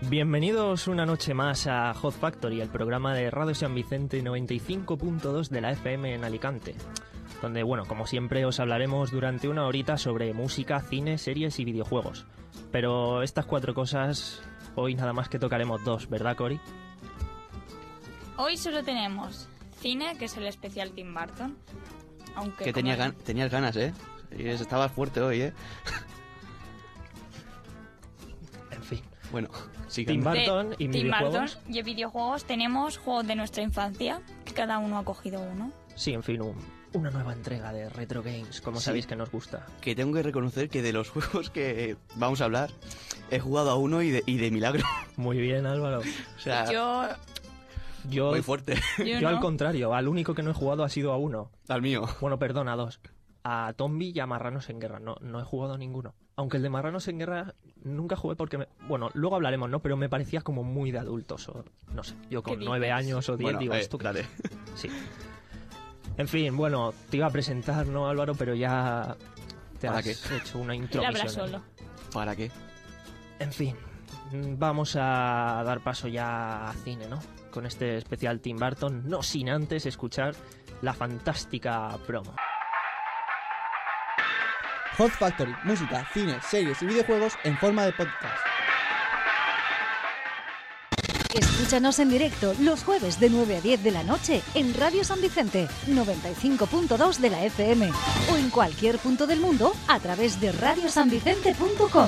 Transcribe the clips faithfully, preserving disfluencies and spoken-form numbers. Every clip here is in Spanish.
Bienvenidos una noche más a Hot Factory, el programa de Radio San Vicente noventa y cinco punto dos de la F M en Alicante, donde, bueno, como siempre os hablaremos durante una horita sobre música, cine, series y videojuegos. Pero estas cuatro cosas, hoy nada más que tocaremos dos, ¿verdad, Cori? Hoy solo tenemos cine, que es el especial Tim Burton. Aunque que tenía gan- tenías ganas, ¿eh? Estabas fuerte hoy, ¿eh? En fin. Bueno, sí. Tim Burton y Tim videojuegos. Burton y videojuegos tenemos juegos de nuestra infancia, que cada uno ha cogido uno. Sí, en fin, un, una nueva entrega de Retro Games, como Sí. sabéis que nos gusta. Que tengo que reconocer que de los juegos que vamos a hablar, he jugado a uno y de, y de milagro. Muy bien, Álvaro. O sea, Yo... Yo, muy fuerte. Yo, yo no. al contrario, al único que no he jugado ha sido a uno. Al mío. Bueno, perdón, a dos. A Tombi y a Marranos en Guerra. No, no he jugado a ninguno. Aunque el de Marranos en Guerra nunca jugué porque... Me... Bueno, luego hablaremos, ¿no? Pero me parecía como muy de adultos. O, no sé, yo con ¿Qué nueve dices? años o diez Bueno, digo eh, esto. que- dale. Sí. En fin, bueno, te iba a presentar, ¿no, Álvaro? Pero ya te ¿Para has qué? hecho una Él introducción. habla solo. ¿Para qué? En fin, vamos a dar paso ya a cine, ¿no? Con este especial Tim Burton, no sin antes escuchar la fantástica promo. Hot Factory, música, cine, series y videojuegos en forma de podcast. Escúchanos en directo los jueves de nueve a diez de la noche en Radio San Vicente noventa y cinco punto dos de la F M o en cualquier punto del mundo a través de radio san vicente punto com.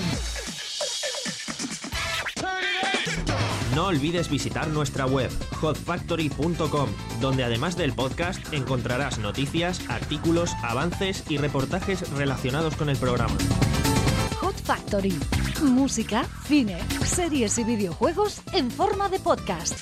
No olvides visitar nuestra web hot factory punto com, donde además del podcast encontrarás noticias, artículos, avances y reportajes relacionados con el programa. Hot Factory, música, cine, series y videojuegos en forma de podcast.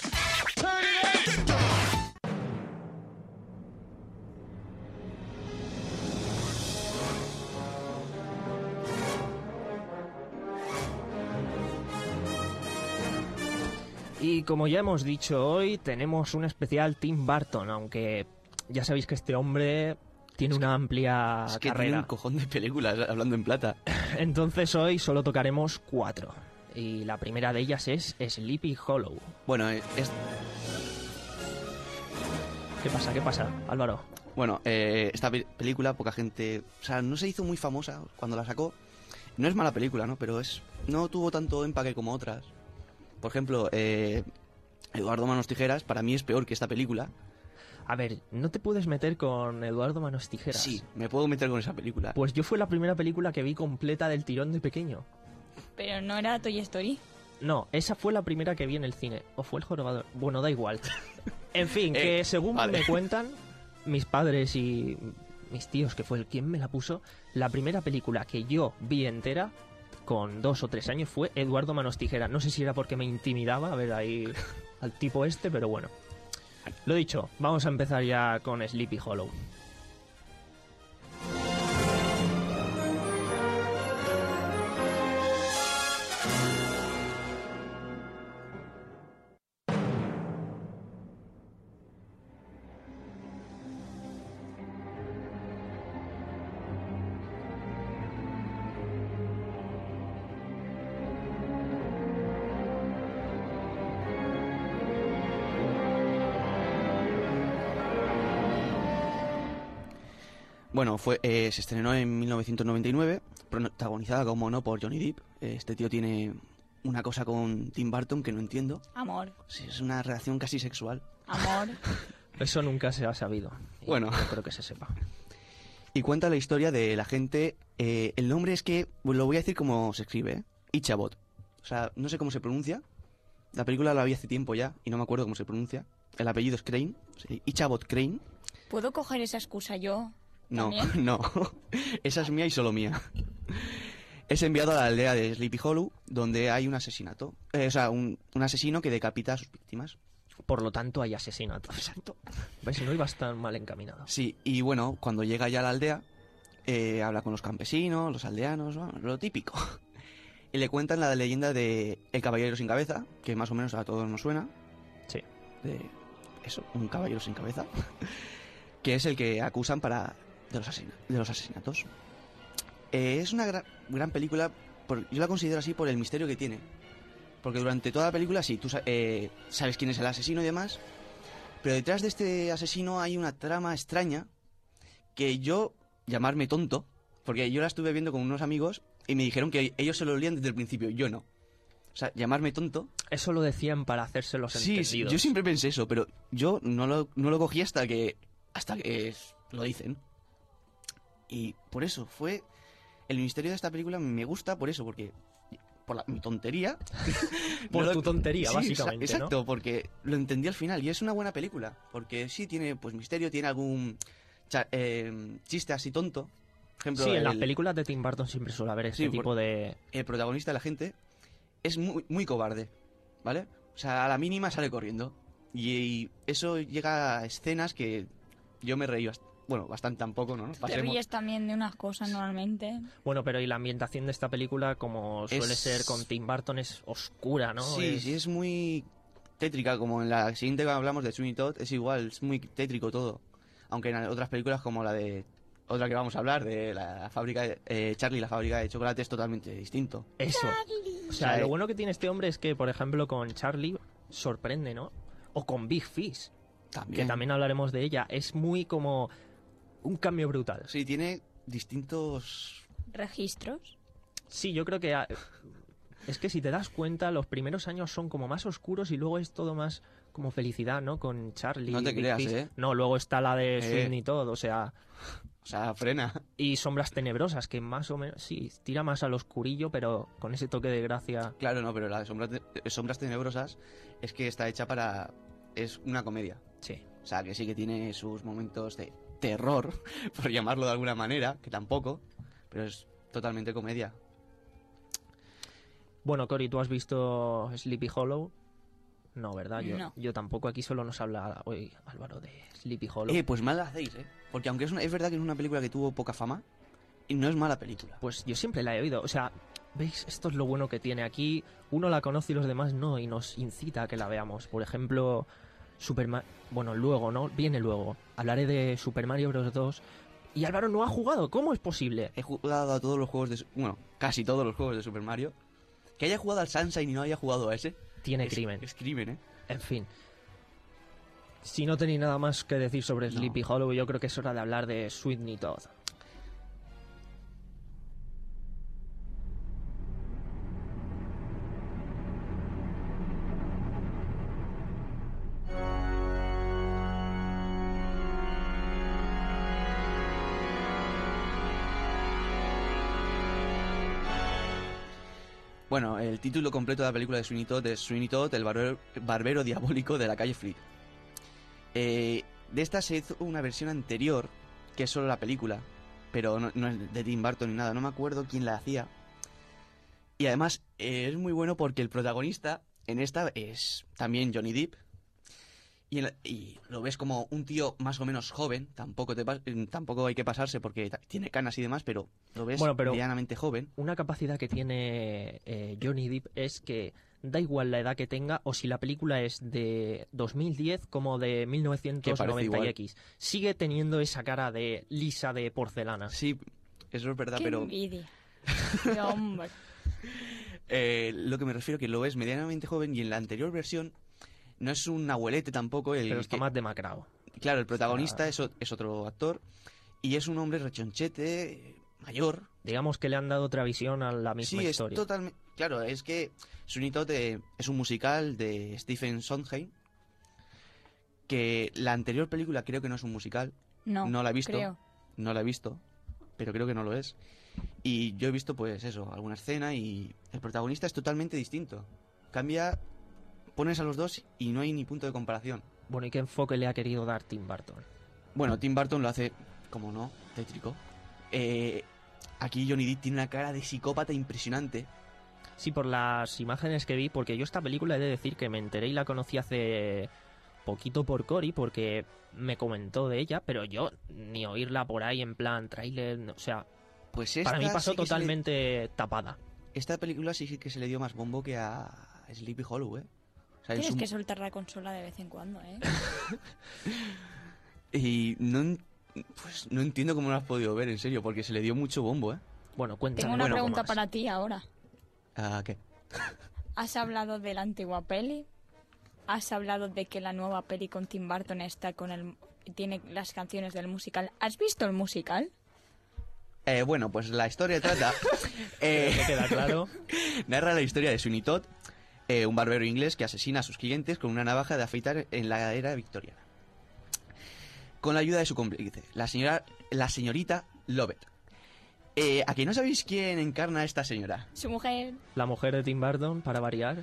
Y como ya hemos dicho hoy, tenemos un especial Tim Burton, aunque ya sabéis que este hombre tiene una amplia Es que tiene carrera. un cojón de películas, hablando en plata. Entonces hoy solo tocaremos cuatro. Y la primera de ellas es Sleepy Hollow. Bueno, eh, es... ¿Qué pasa? ¿Qué pasa, Álvaro? Bueno, eh, esta pe- película, poca gente... O sea, no se hizo muy famosa cuando la sacó. No es mala película, ¿no? Pero es no tuvo tanto empaque como otras. Por ejemplo, eh, Eduardo Manos Tijeras, para mí es peor que esta película. A ver, ¿no te puedes meter con Eduardo Manos Tijeras? Sí, me puedo meter con esa película. Pues yo fue la primera película que vi completa del tirón de pequeño. Pero no era Toy Story. No, esa fue la primera que vi en el cine. ¿O fue El Jorobador? Bueno, da igual. En fin, Eh, que según vale. me cuentan mis padres y mis tíos, que fue el quien me la puso, la primera película que yo vi entera, con dos o tres años, fue Eduardo Manos Tijeras. No sé si era porque me intimidaba a ver ahí al tipo este, pero bueno. Lo dicho, vamos a empezar ya con Sleepy Hollow. Bueno, fue eh, se estrenó en mil novecientos noventa y nueve, protagonizada, como no, por Johnny Depp. Eh, Este tío tiene una cosa con Tim Burton que no entiendo. Amor, Sí, es una relación casi sexual. amor. Eso nunca se ha sabido. Y Bueno. no creo que se sepa. Y cuenta la historia de la gente... eh, el nombre es que... Pues lo voy a decir como se escribe, ¿eh? Ichabod. O sea, no sé cómo se pronuncia. La película la vi hace tiempo ya y no me acuerdo cómo se pronuncia. El apellido es Crane. Sí, Ichabod Crane. ¿Puedo coger esa excusa yo? No, ¿También? no. Esa es mía y solo mía. Es enviado a la aldea de Sleepy Hollow, donde hay un asesinato. Eh, o sea, un, un asesino que decapita a sus víctimas. Por lo tanto, hay asesinatos. Exacto. ¿Ves? No ibas tan mal encaminado. Sí, y bueno, cuando llega ya a la aldea, eh, habla con los campesinos, los aldeanos, bueno, lo típico. Y le cuentan la leyenda de El Caballero Sin Cabeza, que más o menos a todos nos suena. Sí. De eso, un caballero sin cabeza. Que es el que acusan para de los, asesina- de los asesinatos. Eh, es una gra- gran película, por- yo la considero así por el misterio que tiene. Porque durante toda la película, sí, tú eh, sabes quién es el asesino y demás, pero detrás de este asesino hay una trama extraña que yo, llamarme tonto, porque yo la estuve viendo con unos amigos y me dijeron que ellos se lo olían desde el principio, yo no. O sea, llamarme tonto... Eso lo decían para hacerse los sí, entendidos. Sí, yo siempre pensé eso, pero yo no lo, no lo cogí hasta que, hasta que lo dicen. Y por eso fue... El misterio de esta película me gusta por eso, porque... Por la, mi tontería. Por no tu lo, tontería, sí, básicamente, exacto, ¿no? porque lo entendí al final y es una buena película. Porque sí tiene pues misterio, tiene algún cha, eh, chiste así tonto. Por ejemplo, sí, en el, las películas de Tim Burton siempre suele haber este sí, tipo por, de... El protagonista, la gente, es muy, muy cobarde, ¿vale? O sea, a la mínima sale corriendo. Y, y eso llega a escenas que yo me reí bastante. Bueno, bastante tampoco, ¿no? Te ríes también de unas cosas normalmente. Bueno, pero y la ambientación de esta película, como suele es... ser con Tim Burton, es oscura, ¿no? Sí, es... sí, es muy tétrica, como en la siguiente que hablamos de Sweeney Todd, es igual, es muy tétrico todo. Aunque en otras películas como la de... Otra que vamos a hablar, de la fábrica de, eh, Charlie, la fábrica de chocolate, es totalmente distinto. Eso. Charlie. O sea, lo bueno que tiene este hombre es que, por ejemplo, con Charlie sorprende, ¿no? O con Big Fish, También. que también hablaremos de ella. Es muy como... un cambio brutal. Sí, tiene distintos... ¿Registros? Sí, yo creo que... A... Es que si te das cuenta, los primeros años son como más oscuros y luego es todo más como felicidad, ¿no? Con Charlie. No te Big creas, Fish. ¿eh? No, luego está la de Eh. Sweeney Todd, o sea... O sea, frena. Y Sombras Tenebrosas, que más o menos... Sí, tira más al oscurillo, pero con ese toque de gracia... Claro, no, pero la de Sombras, de... Sombras Tenebrosas es que está hecha para... Es una comedia. Sí. O sea, que sí que tiene sus momentos de terror, por llamarlo de alguna manera, que tampoco, pero es totalmente comedia. Bueno, Cory, ¿tú has visto Sleepy Hollow? No, ¿verdad? Yo, No. yo tampoco. Aquí solo nos habla hoy Álvaro de Sleepy Hollow. Eh, pues mal la hacéis, ¿eh? Porque aunque es, una... es verdad que es una película que tuvo poca fama, y no es mala película. Pues yo siempre la he oído. O sea, ¿veis? Esto es lo bueno que tiene aquí. Uno la conoce y los demás no, y nos incita a que la veamos. Por ejemplo, Super Mario... Bueno, luego, ¿no? Viene luego. Hablaré de Super Mario Bros. dos. Y Álvaro no ha jugado. ¿Cómo es posible? He jugado a todos los juegos de... Bueno, casi todos los juegos de Super Mario. Que haya jugado al Sunshine y no haya jugado a ese... Tiene es, crimen. Es crimen, ¿eh? En fin. Si no tenéis nada más que decir sobre No. Sleepy Hollow, yo creo que es hora de hablar de Sweeney Todd. Bueno, el título completo de la película de Sweeney Todd es Sweeney Todd, el barbero, barbero diabólico de la calle Fleet. Eh, de esta se hizo una versión anterior, que es solo la película, pero no, no es de Tim Burton ni nada, no me acuerdo quién la hacía. Y además eh, es muy bueno porque el protagonista en esta es también Johnny Depp. Y, en la- y lo ves como un tío más o menos joven, tampoco, te, pas- eh, tampoco hay que pasarse porque ta- tiene canas y demás, pero lo ves Bueno, pero- medianamente joven. Una capacidad que tiene eh, Johnny Depp es que da igual la edad que tenga o si la película es de dos mil diez como de mil novecientos noventa igual. y X. Sigue teniendo esa cara de lisa de porcelana. Sí, eso es verdad, ¡Qué pero envidia! ¡Qué hombre! eh, lo que me refiero que lo ves medianamente joven y en la anterior versión no es un abuelete tampoco. El Pero está que- más demacrado. Claro, el protagonista Ah. es, o- es otro actor y es un hombre rechonchete, eh, mayor. Digamos que le han dado otra visión a la misma Sí, es historia. totalmente... Claro, es que Sweeney Todd eh, es un musical de Stephen Sondheim, que la anterior película creo que no es un musical, No, No la he visto. creo. no la he visto, pero creo que no lo es. Y yo he visto, pues eso, alguna escena y el protagonista es totalmente distinto. Cambia, pones a los dos y no hay ni punto de comparación. Bueno, ¿y qué enfoque le ha querido dar Tim Burton? Bueno, Tim Burton lo hace, como no, tétrico. Eh, aquí Johnny Depp tiene una cara de psicópata impresionante. Sí, por las imágenes que vi, porque yo esta película he de decir que me enteré y la conocí hace poquito por Cory, porque me comentó de ella, pero yo ni oírla por ahí en plan tráiler, no, o sea, Pues esta para mí pasó sí que se le- totalmente tapada. esta película sí que se le dio más bombo que a Sleepy Hollow, ¿eh? O sea, en Tienes su- que soltar la consola de vez en cuando, ¿eh? Y no, en- pues, no entiendo cómo lo has podido ver, en serio, porque se le dio mucho bombo, ¿eh? Bueno, cuéntame. Tengo una un poco pregunta más. para ti ahora. ¿A qué? Has hablado de la antigua peli. Has hablado de que la nueva peli con Tim Burton está con el tiene las canciones del musical. ¿Has visto el musical? Eh, bueno, pues la historia trata... eh, ¿Te queda claro? narra la historia de Sweeney Todd, eh, un barbero inglés que asesina a sus clientes con una navaja de afeitar en la era victoriana. Con la ayuda de su cómplice, la señora, la señorita Lovett. Eh, ¿A que no sabéis quién encarna a esta señora? Su mujer. La mujer de Tim Burton, para variar.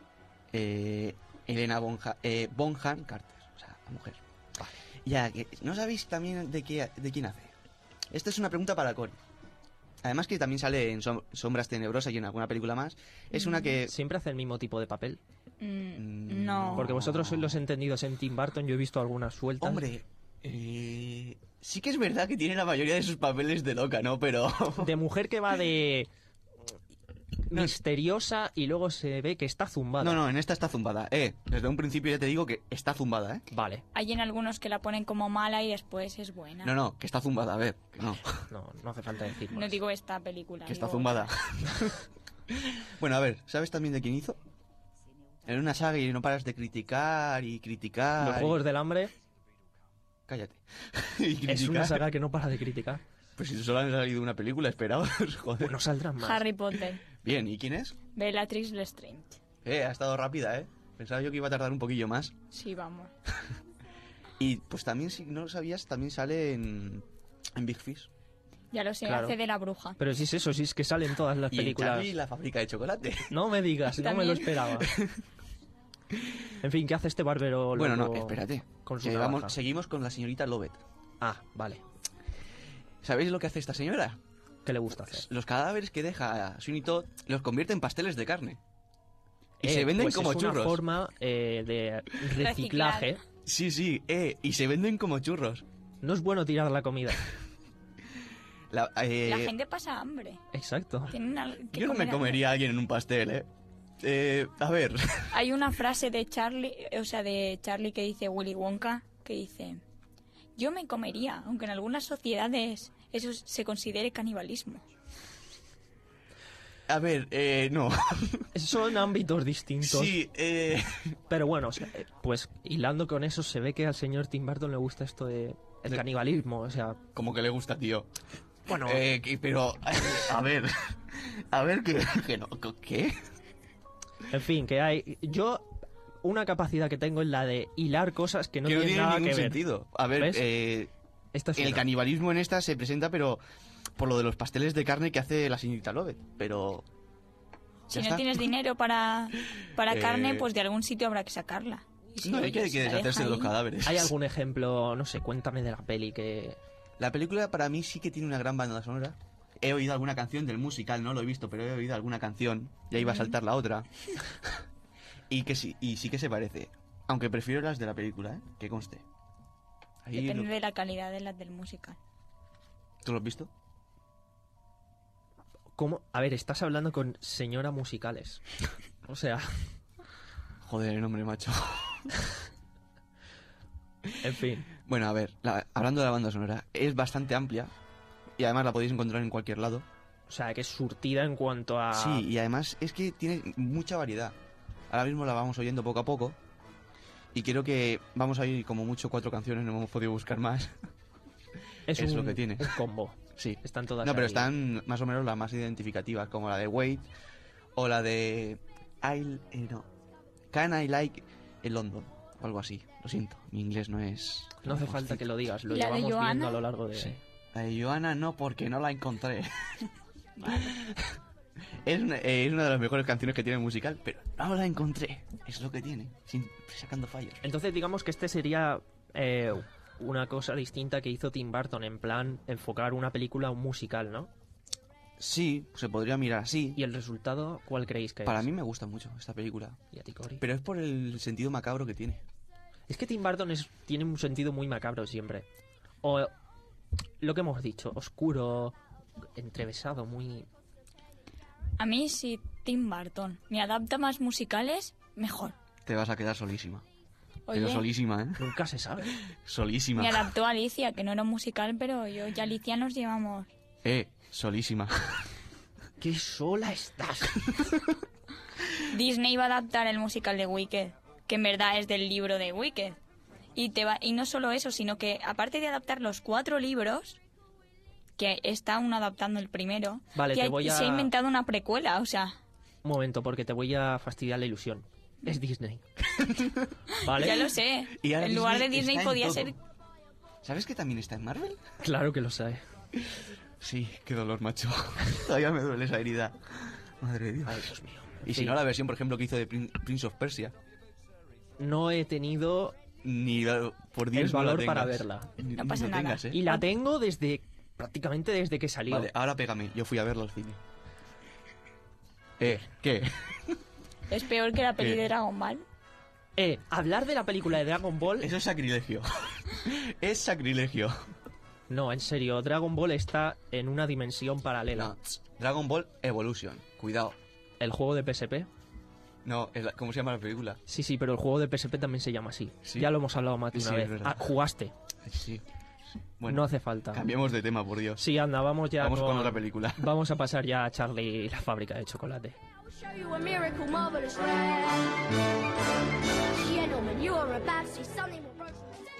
Eh, Elena Bonham, eh, Bonham Carter, o sea, la mujer. Vale. Ya, que ¿no sabéis también de, qué, de quién hace? Esta es una pregunta para Cory. Además que también sale en Som- Sombras Tenebrosas y en alguna película más. Es una que... Siempre hace el mismo tipo de papel. Mm, no. Porque vosotros sois los entendidos en Tim Burton, yo he visto algunas sueltas. Hombre, eh, sí que es verdad que tiene la mayoría de sus papeles de loca, ¿no? Pero... De mujer que va de... misteriosa y luego se ve que está zumbada. No, no, en esta está zumbada. Eh, desde un principio ya te digo que está zumbada, ¿eh? Vale. Hay en algunos que la ponen como mala y después es buena. No, no, que está zumbada, a ver, que no. No, no hace falta decirlo. No digo esta película. Que está digo- zumbada. Bueno, a ver, ¿sabes también de quién hizo? En una saga y no paras de criticar y criticar. Los y- Juegos del Hambre Cállate. Y es criticar. una saga que no para de criticar. Pues si solo han salido una película, esperaos, joder. Bueno, saldrán más. Harry Potter. Bien, ¿y quién es? Bellatrix Lestrange. Eh, ha estado rápida, ¿eh? Pensaba yo que iba a tardar un poquillo más. Sí, vamos. Y pues también, si no lo sabías, también sale en, en Big Fish. Ya lo sé, Claro. hace de la bruja. Pero si es eso, si es que salen todas las Y en películas. Charlie y la fábrica de chocolate. No me digas, no me lo También. esperaba. En fin, ¿qué hace este barbero Bueno, no, loco espérate. con su Que navaja? vamos, seguimos con la señorita Lovett. Ah, vale. ¿Sabéis lo que hace esta señora? ¿Qué le gusta hacer? Los cadáveres que deja Sweeney Todd los convierte en pasteles de carne. Y Eh, se venden pues como es churros. una forma eh, de reciclaje. Reciclar. Sí, sí, eh, y se venden como churros. No es bueno tirar la comida. La, eh, La gente pasa hambre. Exacto. Tienen al- que yo no me comer comería a alguien en un pastel, eh. Eh, a ver. algo. Hay una frase de Charlie, o sea, de Charlie que dice Willy Wonka, que dice: yo me comería, aunque en algunas sociedades eso se considere canibalismo. A ver, eh, no. Son ámbitos distintos. Sí, eh... Pero bueno, o sea, eh, pues hilando con eso, se ve que al señor Tim Burton le gusta esto de el De- canibalismo. O sea, Como que le gusta, tío. bueno, Eh, que- pero... A ver... A ver, que, que no... ¿Qué? en fin, que hay. Yo, una capacidad que tengo es la de hilar cosas que no que no tienen tiene nada ningún que ver. sentido. A ver, ¿Ves? eh... Esta es El una. canibalismo en esta se presenta, pero... Por lo de los pasteles de carne que hace la señorita Lovett. Pero... Si ¿Ya no está? tienes dinero para, para Eh, carne, pues de algún sitio habrá que sacarla. Y si, No, hay oye, que, si que la deshacerse deja de los ahí- cadáveres. ¿Hay algún ejemplo, no sé, cuéntame de la peli que... La película para mí sí que tiene una gran banda sonora. He oído alguna canción del musical, no lo he visto, pero he oído alguna canción. Ya iba a saltar la otra. y que sí, y sí que se parece. Aunque prefiero las de la película, ¿eh? Que conste. Ahí Depende lo- de la calidad de las del musical. ¿Tú lo has visto? ¿Cómo? A ver, estás hablando con señora musicales. O sea, Joder, el nombre, macho. en fin. Bueno, a ver, la- hablando de la banda sonora, es bastante amplia. Y además la podéis encontrar en cualquier lado. O sea, que es surtida en cuanto a... Sí, y además es que tiene mucha variedad. Ahora mismo la vamos oyendo poco a poco. Y creo que vamos a ir como mucho cuatro canciones, no hemos podido buscar más. es, es un, lo que tiene. un combo. Sí. Están todas No, pero ahí. están más o menos las más identificativas, como la de Wait o la de I, eh, no, Can I Like in London o algo así. Lo siento, mi inglés no es... No hace falta que lo digas, lo ¿Y la de llevamos viendo Johanna? a lo largo de... Sí. La de Johanna no, porque no la encontré. es, una, eh, es una de las mejores canciones que tiene el musical, pero no la encontré. Es lo que tiene, sin, sacando fallos. Entonces digamos que este sería eh, una cosa distinta que hizo Tim Burton, en plan enfocar una película a un musical, ¿no? Sí, se podría mirar así. ¿Y el resultado cuál creéis que Para es? mí me gusta mucho esta película, ¿Y a ti, Cory? pero es por el sentido macabro que tiene. Es que Tim Burton es, tiene un sentido muy macabro siempre. O lo que hemos dicho, oscuro, entrevesado, muy... A mí, si Tim Burton me adapta más musicales, mejor. Te vas a quedar solísima. Oye, Pero solísima, ¿eh? Nunca se sabe. Solísima. me adaptó a Alicia, que no era un musical, pero yo y Alicia nos llevamos. Eh, solísima. ¡Qué sola estás! Disney va a adaptar el musical de Wicked, que en verdad es del libro de Wicked. Y, te va, y no solo eso, sino que aparte de adaptar los cuatro libros, que está aún adaptando el primero, Vale, que te hay- voy a- se ha inventado una precuela, o sea, Un momento, porque te voy a fastidiar la ilusión. Es Disney. ¿Vale? ya lo sé. Y ahora En lugar de Disney Disney está en podía todo. ser... ¿Sabes que también está en Marvel? Claro que lo sé. Sí, qué dolor, macho. Todavía me duele esa herida. Madre de Dios. Ay, Dios mío. Y si Sí. no, la versión, por ejemplo, que hizo de Prin- Prince of Persia. No he tenido Ni la- por Dios el no la valor para tengas. verla. Ni- No ni pasa lo nada. tengas, ¿eh? Y la tengo desde... prácticamente desde que salió. Vale, ahora pégame. Yo fui a verlo al cine. Eh, ¿qué? Es peor que la peli ¿Qué? de Dragon Ball. Eh, hablar de la película de Dragon Ball... Eso es sacrilegio. Es sacrilegio. No, en serio, Dragon Ball está en una dimensión paralela. No. Dragon Ball Evolution. Cuidado. El juego de P S P... No, es la- ¿cómo se llama la película? Sí, sí, pero el juego de P S P también se llama así. Sí. Ya lo hemos hablado más de una Sí, es vez. verdad. Ah, jugaste. Ay, sí. Bueno, No hace falta. cambiemos de tema, por Dios. Sí, anda, vamos ya Vamos con otra película. Vamos a pasar ya a Charlie y la fábrica de chocolate. Show you a miracle, marvelous rare. Gentlemen, you are about to see something more broken.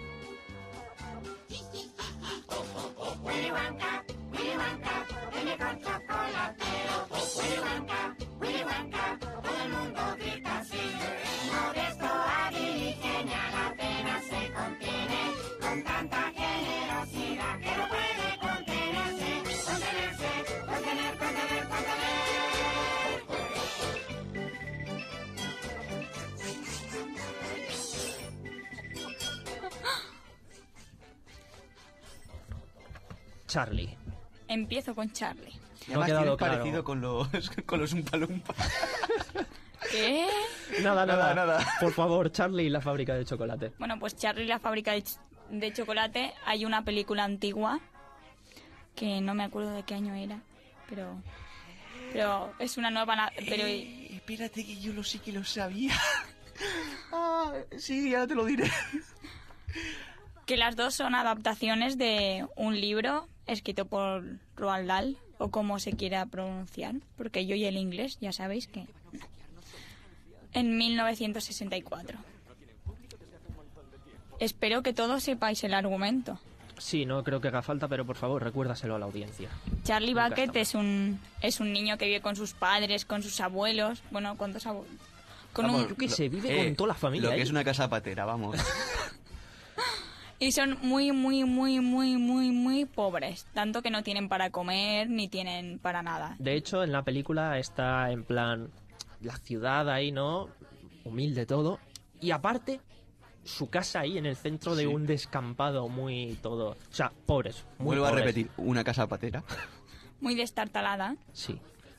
Charlie. Empiezo con Charlie. Y No ha además quedado tienes claro. parecido con los, con los Umpalumpa. ¿Qué? Nada, nada, Nada, nada. Por favor, Charlie y la fábrica de chocolate. Bueno, pues Charlie y la fábrica de, ch- de chocolate. Hay una película antigua que no me acuerdo de qué año era, pero pero es una nueva na- pero Eh, espérate que yo lo sí que lo sabía. Ah, sí, ya te lo diré. que las dos son adaptaciones de un libro escrito por Roald Dahl, o como se quiera pronunciar, porque yo y el inglés ya sabéis que en mil novecientos sesenta y cuatro. Espero que todos sepáis el argumento. Sí, no creo que haga falta, pero por favor, recuérdaselo a la audiencia. Charlie Nunca Bucket está mal. es un es un niño que vive con sus padres, con sus abuelos, bueno, con dos abuelos. Con Vamos, un, Yo qué sé, vive con toda la familia Lo que ahí. es una casa patera, vamos. y son muy, muy, muy, muy, muy, muy pobres. Tanto que no tienen para comer ni tienen para nada. De hecho, en la película está en plan la ciudad ahí, ¿no? Humilde todo. Y aparte, su casa ahí en el centro de Sí. un descampado muy todo. O sea, pobres. Muy Vuelvo a pobres. repetir, una casa patera. Muy destartalada. Sí.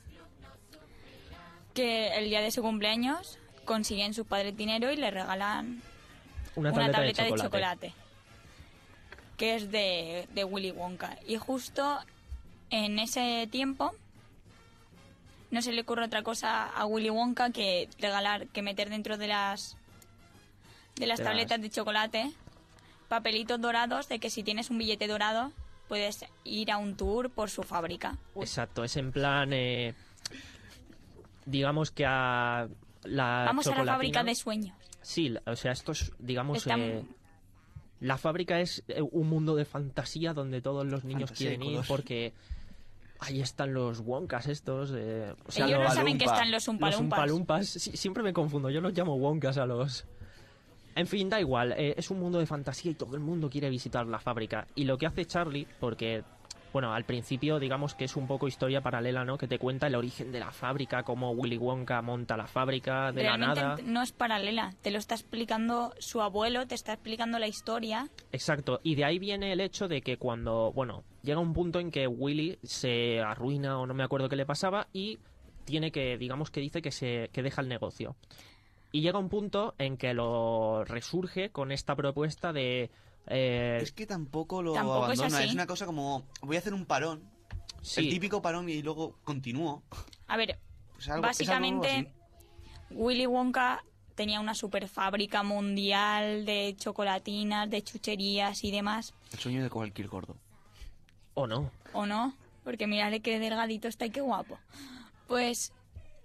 Que el día de su cumpleaños consiguen sus padres dinero y le regalan Una una tableta, tableta de, de chocolate. chocolate. Que es de, de Willy Wonka. Y justo en ese tiempo no se le ocurre otra cosa a Willy Wonka que regalar, que meter dentro de las de las De las- tabletas de chocolate papelitos dorados de que si tienes un billete dorado puedes ir a un tour por su fábrica. Exacto, es en plan... eh, digamos que a la Vamos a la chocolatina- fábrica de sueños. Sí, la- o sea, esto es, digamos... Está eh, muy- la fábrica es eh, un mundo de fantasía donde todos los niños Fantasía y quieren ir color. porque ahí están los wonkas estos. eh, o sea, Ellos no los, saben que Oompa. están los los umpalumpas. umpalumpas. Sí, siempre me confundo, yo los llamo wonkas a los... En fin, da igual, eh, es un mundo de fantasía y todo el mundo quiere visitar la fábrica. Y lo que hace Charlie, porque, bueno, al principio digamos que es un poco historia paralela, ¿no? Que te cuenta el origen de la fábrica, cómo Willy Wonka monta la fábrica de la Realmente nada. no es paralela, te lo está explicando su abuelo, te está explicando la historia. Exacto, y de ahí viene el hecho de que cuando, bueno, llega un punto en que Willy se arruina o no me acuerdo qué le pasaba y tiene que, digamos que dice que se que deja el negocio. Y llega un punto en que lo resurge con esta propuesta de... eh, Es que tampoco lo Tampoco es abandona. así. Es una cosa como, voy a hacer un parón. sí, El típico parón y luego continúo. A ver, Pues algo- es algo básicamente así. Willy Wonka tenía una super fábrica mundial de chocolatinas, de chucherías y demás, El sueño de cualquier gordo. ¿O no? ¿o no? Porque mirarle qué delgadito está y qué guapo. Pues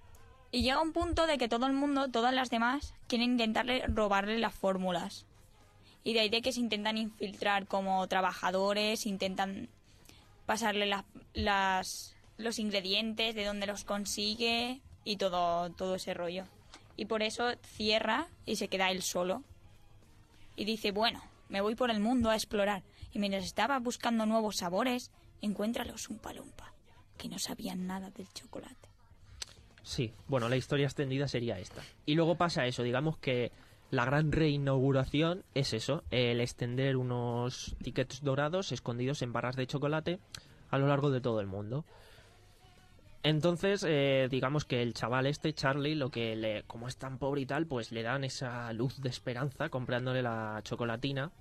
Y llega un punto de que todo el mundo, todas las demás, quieren intentarle robarle las fórmulas. Y de ahí de que se intentan infiltrar como trabajadores, intentan pasarle las, las, los ingredientes, de dónde los consigue y todo, todo ese rollo. Y por eso cierra y se queda él solo. Y dice, bueno, me voy por el mundo a explorar. Y mientras estaba buscando nuevos sabores, encuentra a los Oompa Loompa, que no sabían nada del chocolate. Sí, bueno, la historia extendida sería esta. Y luego pasa eso, digamos que la gran reinauguración es eso, el extender unos tickets dorados escondidos en barras de chocolate a lo largo de todo el mundo. Entonces, eh, digamos que el chaval este, Charlie, lo que le, como es tan pobre y tal, pues le dan esa luz de esperanza comprándole la chocolatina.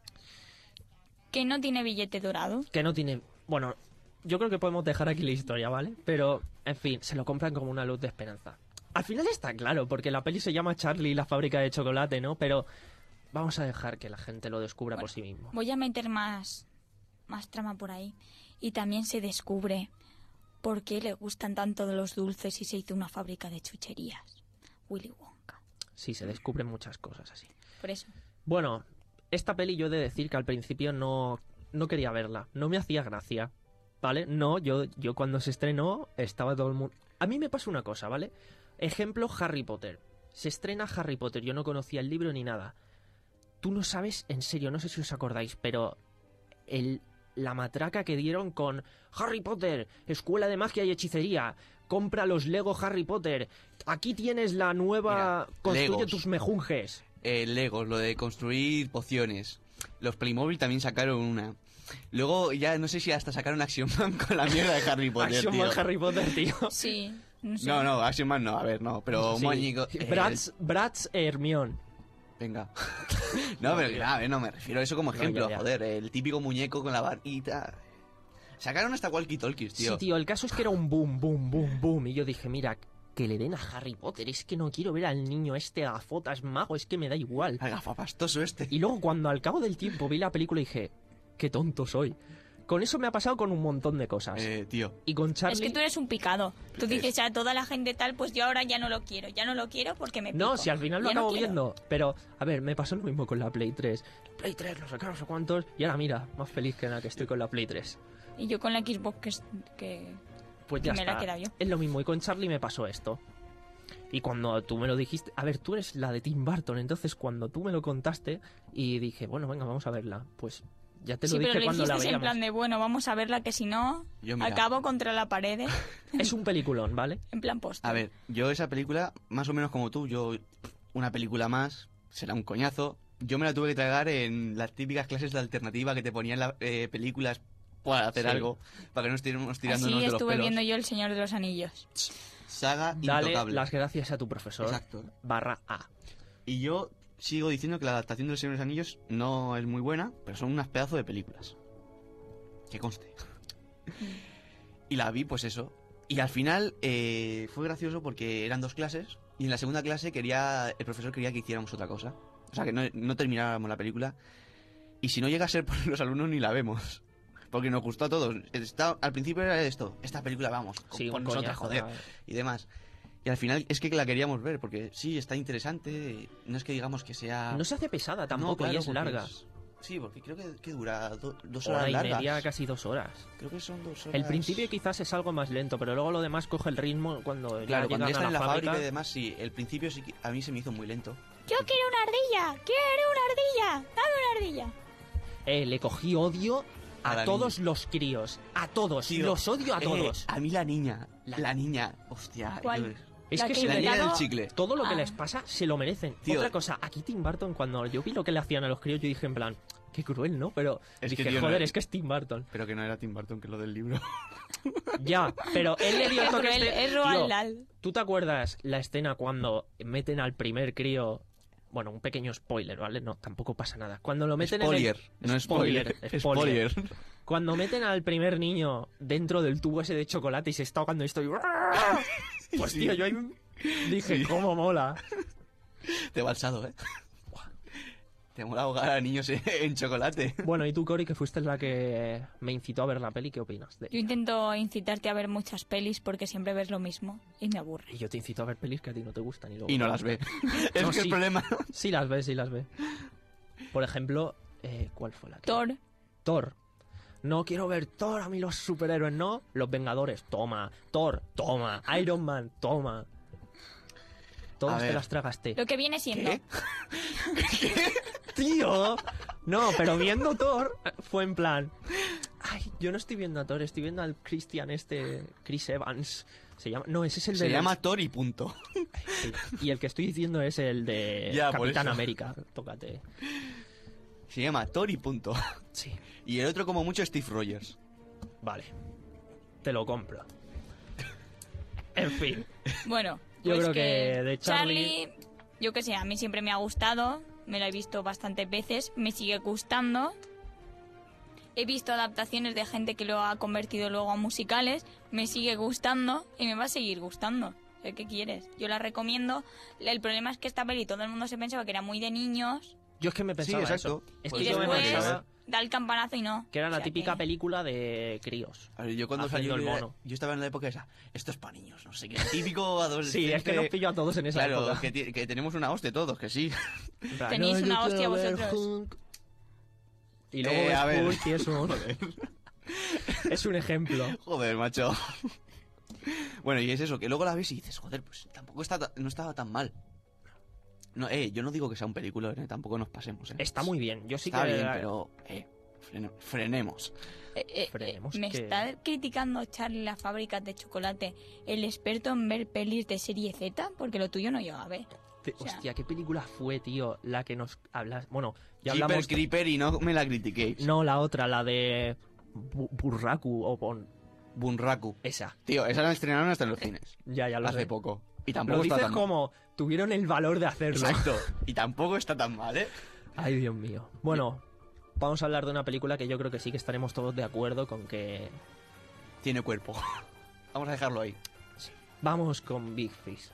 Que no tiene billete dorado. Que no tiene... Bueno, yo creo que podemos dejar aquí la historia, ¿vale? Pero, en fin, se lo compran como una luz de esperanza. Al final está claro, porque la peli se llama Charlie y la fábrica de chocolate, ¿no? Pero vamos a dejar que la gente lo descubra Bueno, por sí mismo. Voy a meter más, más trama por ahí. Y también se descubre por qué le gustan tanto los dulces y se hizo una fábrica de chucherías. Willy Wonka. Sí, se descubren muchas cosas así. Por eso. Bueno, esta peli yo he de decir que al principio no, no quería verla. No me hacía gracia, ¿vale? No, yo, yo cuando se estrenó estaba todo el mundo... A mí me pasa una cosa, ¿vale? Ejemplo, Harry Potter. Se estrena Harry Potter, yo no conocía el libro ni nada. Tú no sabes, en serio, no sé si os acordáis, pero el, la matraca que dieron con Harry Potter, escuela de magia y hechicería, compra los Lego Harry Potter, aquí tienes la nueva... Mira, construye Legos. tus mejunjes. Eh, Legos, lo de construir pociones. Los Playmobil también sacaron una. Luego ya no sé si hasta sacaron Action Man con la mierda de Harry Potter, Action tío. Man Harry Potter, tío. Sí. No, sé. No, no, Action Man no, a ver, no, pero Sí. Moñico... eh, Bratz, Bratz Hermione. Venga. no, pero que, a ver, no, me refiero a eso como No, ejemplo, ya, ya. joder, el típico muñeco con la barquita. Sacaron hasta walkie-talkies, tío. Sí, tío, el caso es que era un boom, boom, boom, boom. Y yo dije, mira, que le den a Harry Potter. Es que no quiero ver al niño este gafotas mago, es que me da igual. Al gafapastoso este. Y luego cuando al cabo del tiempo vi la película dije, qué tonto soy. Con eso me ha pasado con un montón de cosas. Eh, tío. Y con Charlie... Es que tú eres un picado. Tú Es- dices a toda la gente tal, pues yo ahora ya no lo quiero. Ya no lo quiero porque me pico. No, si al final lo Ya no acabo quiero. viendo. Pero, a ver, me pasó lo mismo con la Play tres. Play tres, no sé qué, no sé cuántos. Y ahora mira, más feliz que nada que estoy con la Play tres. Y yo con la Xbox que... es- que... Pues ya Que me la está. he quedado yo. Es lo mismo. Y con Charlie me pasó esto. Y cuando tú me lo dijiste... A ver, tú eres la de Tim Burton. Entonces, cuando tú me lo contaste y dije, bueno, venga, vamos a verla. Pues ya te lo Sí, pero dije lo cuando la dijiste en veíamos. plan de, bueno, vamos a verla que si no, Yo, mira. acabo contra la pared. ¿eh? Es un peliculón, ¿vale? En plan post. A ver, yo esa película, más o menos como tú, yo... Una película más, será un coñazo. Yo me la tuve que tragar en las típicas clases de alternativa que te ponían las eh, películas para hacer Sí. algo, para que no estemos tirándonos Así de los estuve pelos. viendo yo El Señor de los Anillos. Saga Dale intocable. las gracias a tu profesor. Exacto. Barra A. Y yo sigo diciendo que la adaptación de Los Señor de los Anillos no es muy buena, pero son unas pedazos de películas. Que conste. Y la vi, pues eso. Y al final eh, fue gracioso porque eran dos clases y en la segunda clase quería el profesor quería que hiciéramos otra cosa. O sea, que no, no termináramos la película. Y si no llega a ser por los alumnos ni la vemos. Porque nos gustó a todos. Está, al principio era esto, esta película vamos, con, Sí, con un nosotras, coñazo, joder, ¿no? y demás. Y al final es que la queríamos ver, porque sí, está interesante. No es que digamos que sea... No se hace pesada tampoco No, claro, y es porque larga. es- Sí, porque creo que, que dura do- dos Hora horas y largas. media, casi dos horas. Creo que son dos horas. El principio quizás es algo más lento, pero luego lo demás coge el ritmo cuando Claro, ya cuando llegan ya están a en la, la fábrica. fábrica. y demás, sí. El principio sí que a mí se me hizo muy lento. Yo quiero una ardilla, quiero una ardilla, dame una ardilla. Eh, le cogí odio a, A la todos los críos. A todos. Tío, los odio a Eh, todos. a mí la niña. La- La, niña. Hostia. ¿Cuál? yo- Es la que que se La le niña inventado- del chicle. todo lo que Ah. les pasa se lo merecen. Tío. Otra cosa, aquí Tim Burton, cuando yo vi lo que le hacían a los críos, yo dije en plan, qué cruel, ¿no? Pero Es que, dije, tío, no joder, es- es que es Tim Burton. Pero que no era Tim Burton, que lo del libro. Ya, pero él le dio el toque Cruel, este- es Roald Tío, Dahl. ¿tú te acuerdas la escena cuando meten al primer crío? Bueno, un pequeño spoiler, ¿vale? No, tampoco pasa nada. Cuando lo meten Spoiler. en el... No spoiler. spoiler. Spoiler. Cuando meten al primer niño dentro del tubo ese de chocolate y se está ahogando y estoy... Pues tío, yo ahí dije, Sí. cómo mola. Te va alzado, ¿eh? Te Te mola ahogar a niños en, en chocolate. Bueno, y tú, Cori, que fuiste la que me incitó a ver la peli, ¿qué opinas? De... Yo intento incitarte a ver muchas pelis porque siempre ves lo mismo y me aburre. Y yo te incito a ver pelis que a ti no te gustan. Y, luego Y no te las gustan. ve. Es No, que sí. el problema... Sí las ve, sí las ve. Por ejemplo, eh, ¿cuál fue la que...? Thor, Thor. No quiero ver Thor, a mí los superhéroes, ¿no? Los Vengadores, toma. Thor, toma. Iron Man, toma. Todas A te ver. las tragaste. lo que viene siendo... ¿Qué? ¡Tío! No, pero viendo Thor fue en plan... Ay, yo no estoy viendo a Thor, estoy viendo al Christian este... Chris Evans. Se llama... No, ese es el de... Se llama Thor y punto. Sí. Y el que estoy diciendo es el de Ya, por Capitán eso. América. Tócate. Se llama Thor y punto. Sí. Y el otro como mucho Steve Rogers. Vale. Te lo compro. En fin. Bueno, Yo pues creo que de Charlie- Charlie, yo que sé, a mí siempre me ha gustado, me lo he visto bastantes veces, me sigue gustando. He visto adaptaciones de gente que lo ha convertido luego a musicales, me sigue gustando y me va a seguir gustando. ¿Qué quieres? Yo la recomiendo. El problema es que esta peli todo el mundo se pensaba que era muy de niños Yo es que me pensaba Sí, exacto. eso. Es Por que y eso yo me me después pensaba da el campanazo y no. que era O la sea típica que- película de críos. A ver, yo cuando Haciendo salió... el yo- mono. Yo estaba en la época esa. Esto es para niños, no sé qué. Típico adolescente... Sí, es que nos pilló a todos en esa Claro, época. que, ti- que tenemos una hostia todos, que sí. En plan, Tenéis yo una hostia quiero ver vosotros. Hulk. Y luego Eh, ves a ver. Hulk y es un... es un ejemplo. Joder, macho. Bueno, y es eso, que luego la ves y dices, joder, pues tampoco está, ta- no estaba tan mal. No, eh, yo no digo que sea un película, eh, tampoco nos pasemos, eh. Está muy bien. Yo sí Está que... bien, pero, eh, frene- frenemos. Eh, eh, Frenemos me que- está criticando Charlie las fábricas de chocolate, el experto en ver pelis de serie Z, porque lo tuyo no llega a ver. Te- O sea- Hostia, ¿qué película fue, tío? La que nos hablas... Bueno, ya Jeepers hablamos... Creeper y no me la critiquéis. No, la otra, la de... Bu- Burraku o Bon... Bunraku. Esa. Tío, esa la estrenaron hasta en los cines. Ya, ya lo Hace sé. poco. Y Lo tampoco está dices tan mal. como... Tuvieron el valor de hacerlo. Exacto. Y tampoco está tan mal, ¿eh? Ay, Dios mío. Bueno, vamos a hablar de una película que yo creo que sí que estaremos todos de acuerdo con que... Tiene cuerpo. Vamos a dejarlo ahí. Vamos con Big Fish.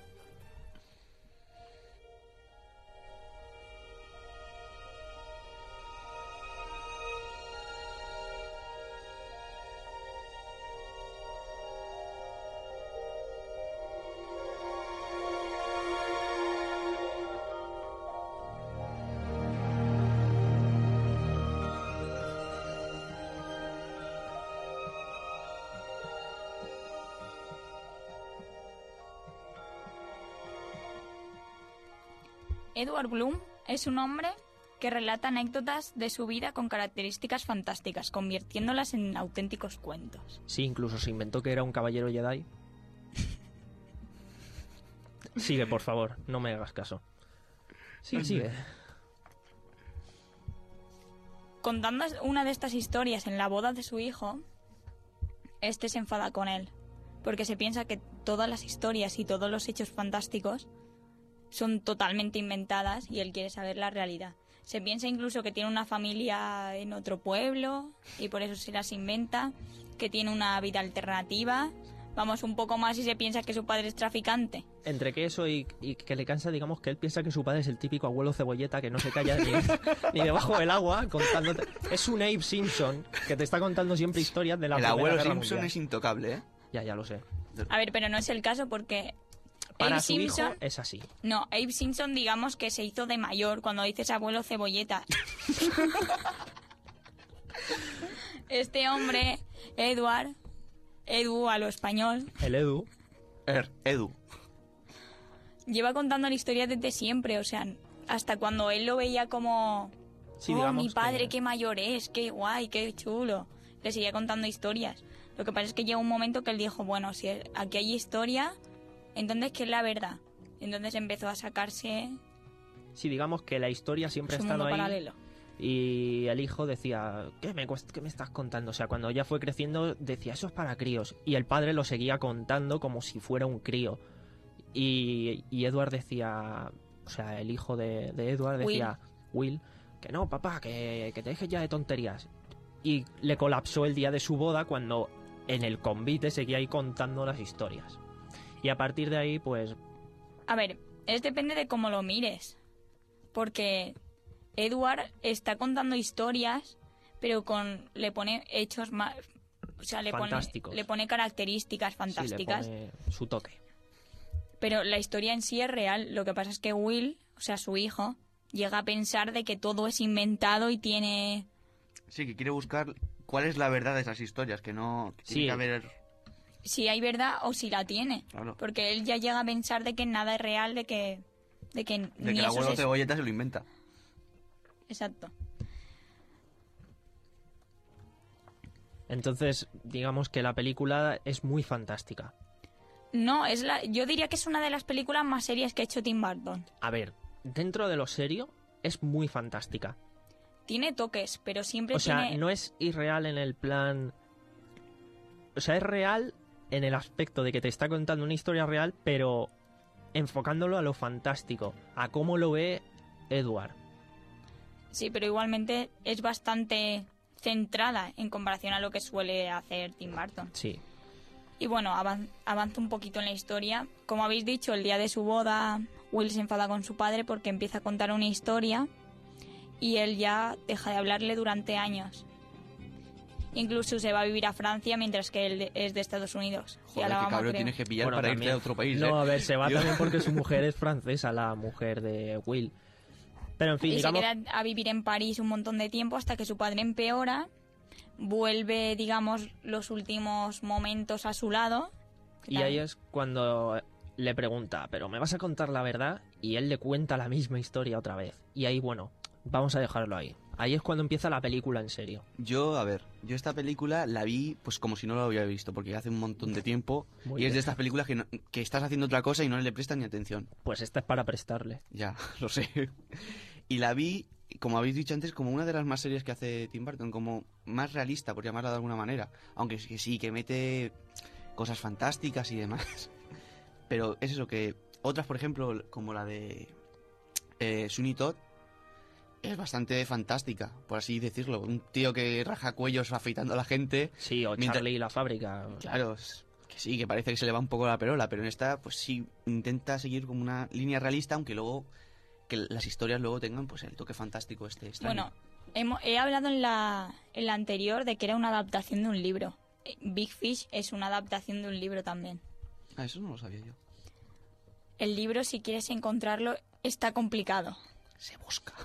Edward Bloom es un hombre que relata anécdotas de su vida con características fantásticas, convirtiéndolas en auténticos cuentos. Sí, incluso se inventó que era un caballero Jedi. Sigue, por favor, no me hagas caso. Sigue, sigue. Contando una de estas historias en la boda de su hijo, este se enfada con él, porque se piensa que todas las historias y todos los hechos fantásticos son totalmente inventadas y él quiere saber la realidad. Se piensa incluso que tiene una familia en otro pueblo y por eso se las inventa, que tiene una vida alternativa. Vamos un poco más y se piensa que su padre es traficante. Entre que eso y, y que le cansa, digamos, que él piensa que su padre es el típico abuelo cebolleta que no se calla ni, ni debajo del agua contándote... Es un Abe Simpson que te está contando siempre historias de la El Primera abuelo Guerra Simpson Mundial. es intocable, ¿eh? Ya, ya lo sé. A ver, pero no es el caso porque Para Abe su hijo Simpson... es así. No, Abe Simpson digamos que se hizo de mayor cuando dices abuelo cebolleta. Este hombre, Edward, Edu a lo español, El Edu. Er, Edu. lleva contando la historia desde siempre, o sea, hasta cuando él lo veía como... Sí, oh, digamos mi padre, que- qué mayor es, qué guay, qué chulo. Le seguía contando historias. Lo que pasa es que llegó un momento que él dijo, bueno, si aquí hay historia, entonces ¿qué es la verdad? Entonces empezó a sacarse Sí, digamos que la historia siempre ha su estado mundo ahí. paralelo. Y el hijo decía, ¿qué me, cuest- qué me estás contando? O sea, cuando ya fue creciendo decía, eso es para críos. Y el padre lo seguía contando como si fuera un crío. Y, y Edward decía, o sea, el hijo de, de Edward decía, Will, que no, papá, que, que te dejes ya de tonterías. Y le colapsó el día de su boda cuando en el convite seguía ahí contando las historias. Y a partir de ahí, pues, A ver, es depende de cómo lo mires. Porque Edward está contando historias, pero con le pone hechos más... O sea, le pone, Fantásticos. le pone características fantásticas. Sí, le pone su toque. Pero la historia en sí es real. Lo que pasa es que Will, o sea, su hijo, llega a pensar de que todo es inventado y tiene... Sí, que quiere buscar cuál es la verdad de esas historias, que no... Que tiene Sí. que haber... si hay verdad o si la tiene. Claro. Porque él ya llega a pensar de que nada es real, de que... De que, De ni que el eso abuelo se- Cebolleta se lo inventa. Exacto. Entonces, digamos que la película es muy fantástica. No, es la, yo diría que es una de las películas más serias que ha hecho Tim Burton. A ver, dentro de lo serio, es muy fantástica. Tiene toques, pero siempre O sea, tiene... no es irreal en el plan... O sea, es real en el aspecto de que te está contando una historia real, pero enfocándolo a lo fantástico, a cómo lo ve Edward. Sí, pero igualmente es bastante centrada en comparación a lo que suele hacer Tim Burton. Sí. Y bueno, avan- avanza un poquito en la historia. Como habéis dicho, el día de su boda, Will se enfada con su padre porque empieza a contar una historia y él ya deja de hablarle durante años. Incluso se va a vivir a Francia mientras que él es de Estados Unidos. Y Joder, qué Alabama, cabrón creo. tienes que pillar Bueno, para también- irte a otro país, No, ¿eh? a ver, se va Yo- también porque su mujer es francesa, la mujer de Will. Pero en fin, Y digamos... se queda a vivir en París un montón de tiempo hasta que su padre empeora, vuelve, digamos, los últimos momentos a su lado. Y ahí es cuando le pregunta, ¿pero me vas a contar la verdad? Y él le cuenta la misma historia otra vez. Y ahí, bueno, vamos a dejarlo ahí. Ahí es cuando empieza la película en serio. Yo, a ver, yo esta película la vi pues como si no la hubiera visto, porque hace un montón de tiempo. Muy y es bien. de estas películas que, no- que estás haciendo otra cosa y no le prestas ni atención. Pues esta es para prestarle. Ya, lo sé. Y la vi, como habéis dicho antes, como una de las más serias que hace Tim Burton, como más realista, por llamarla de alguna manera. Aunque sí, sí, que mete cosas fantásticas y demás. Pero es eso, que otras, por ejemplo, como la de eh, Sweeney Todd, es bastante fantástica, por así decirlo. Un tío que raja cuellos afeitando a la gente. Sí, o Mientras- Charlie y la fábrica. Claro, es- que sí, que parece que se le va un poco la perola, pero en esta, pues sí, intenta seguir como una línea realista, aunque luego que las historias luego tengan pues el toque fantástico este extraño. Bueno, hemo- he hablado en la, en la anterior de que era una adaptación de un libro. Eh, Big Fish es una adaptación de un libro también. Ah, eso no lo sabía yo. El libro, si quieres encontrarlo, está complicado. Se busca.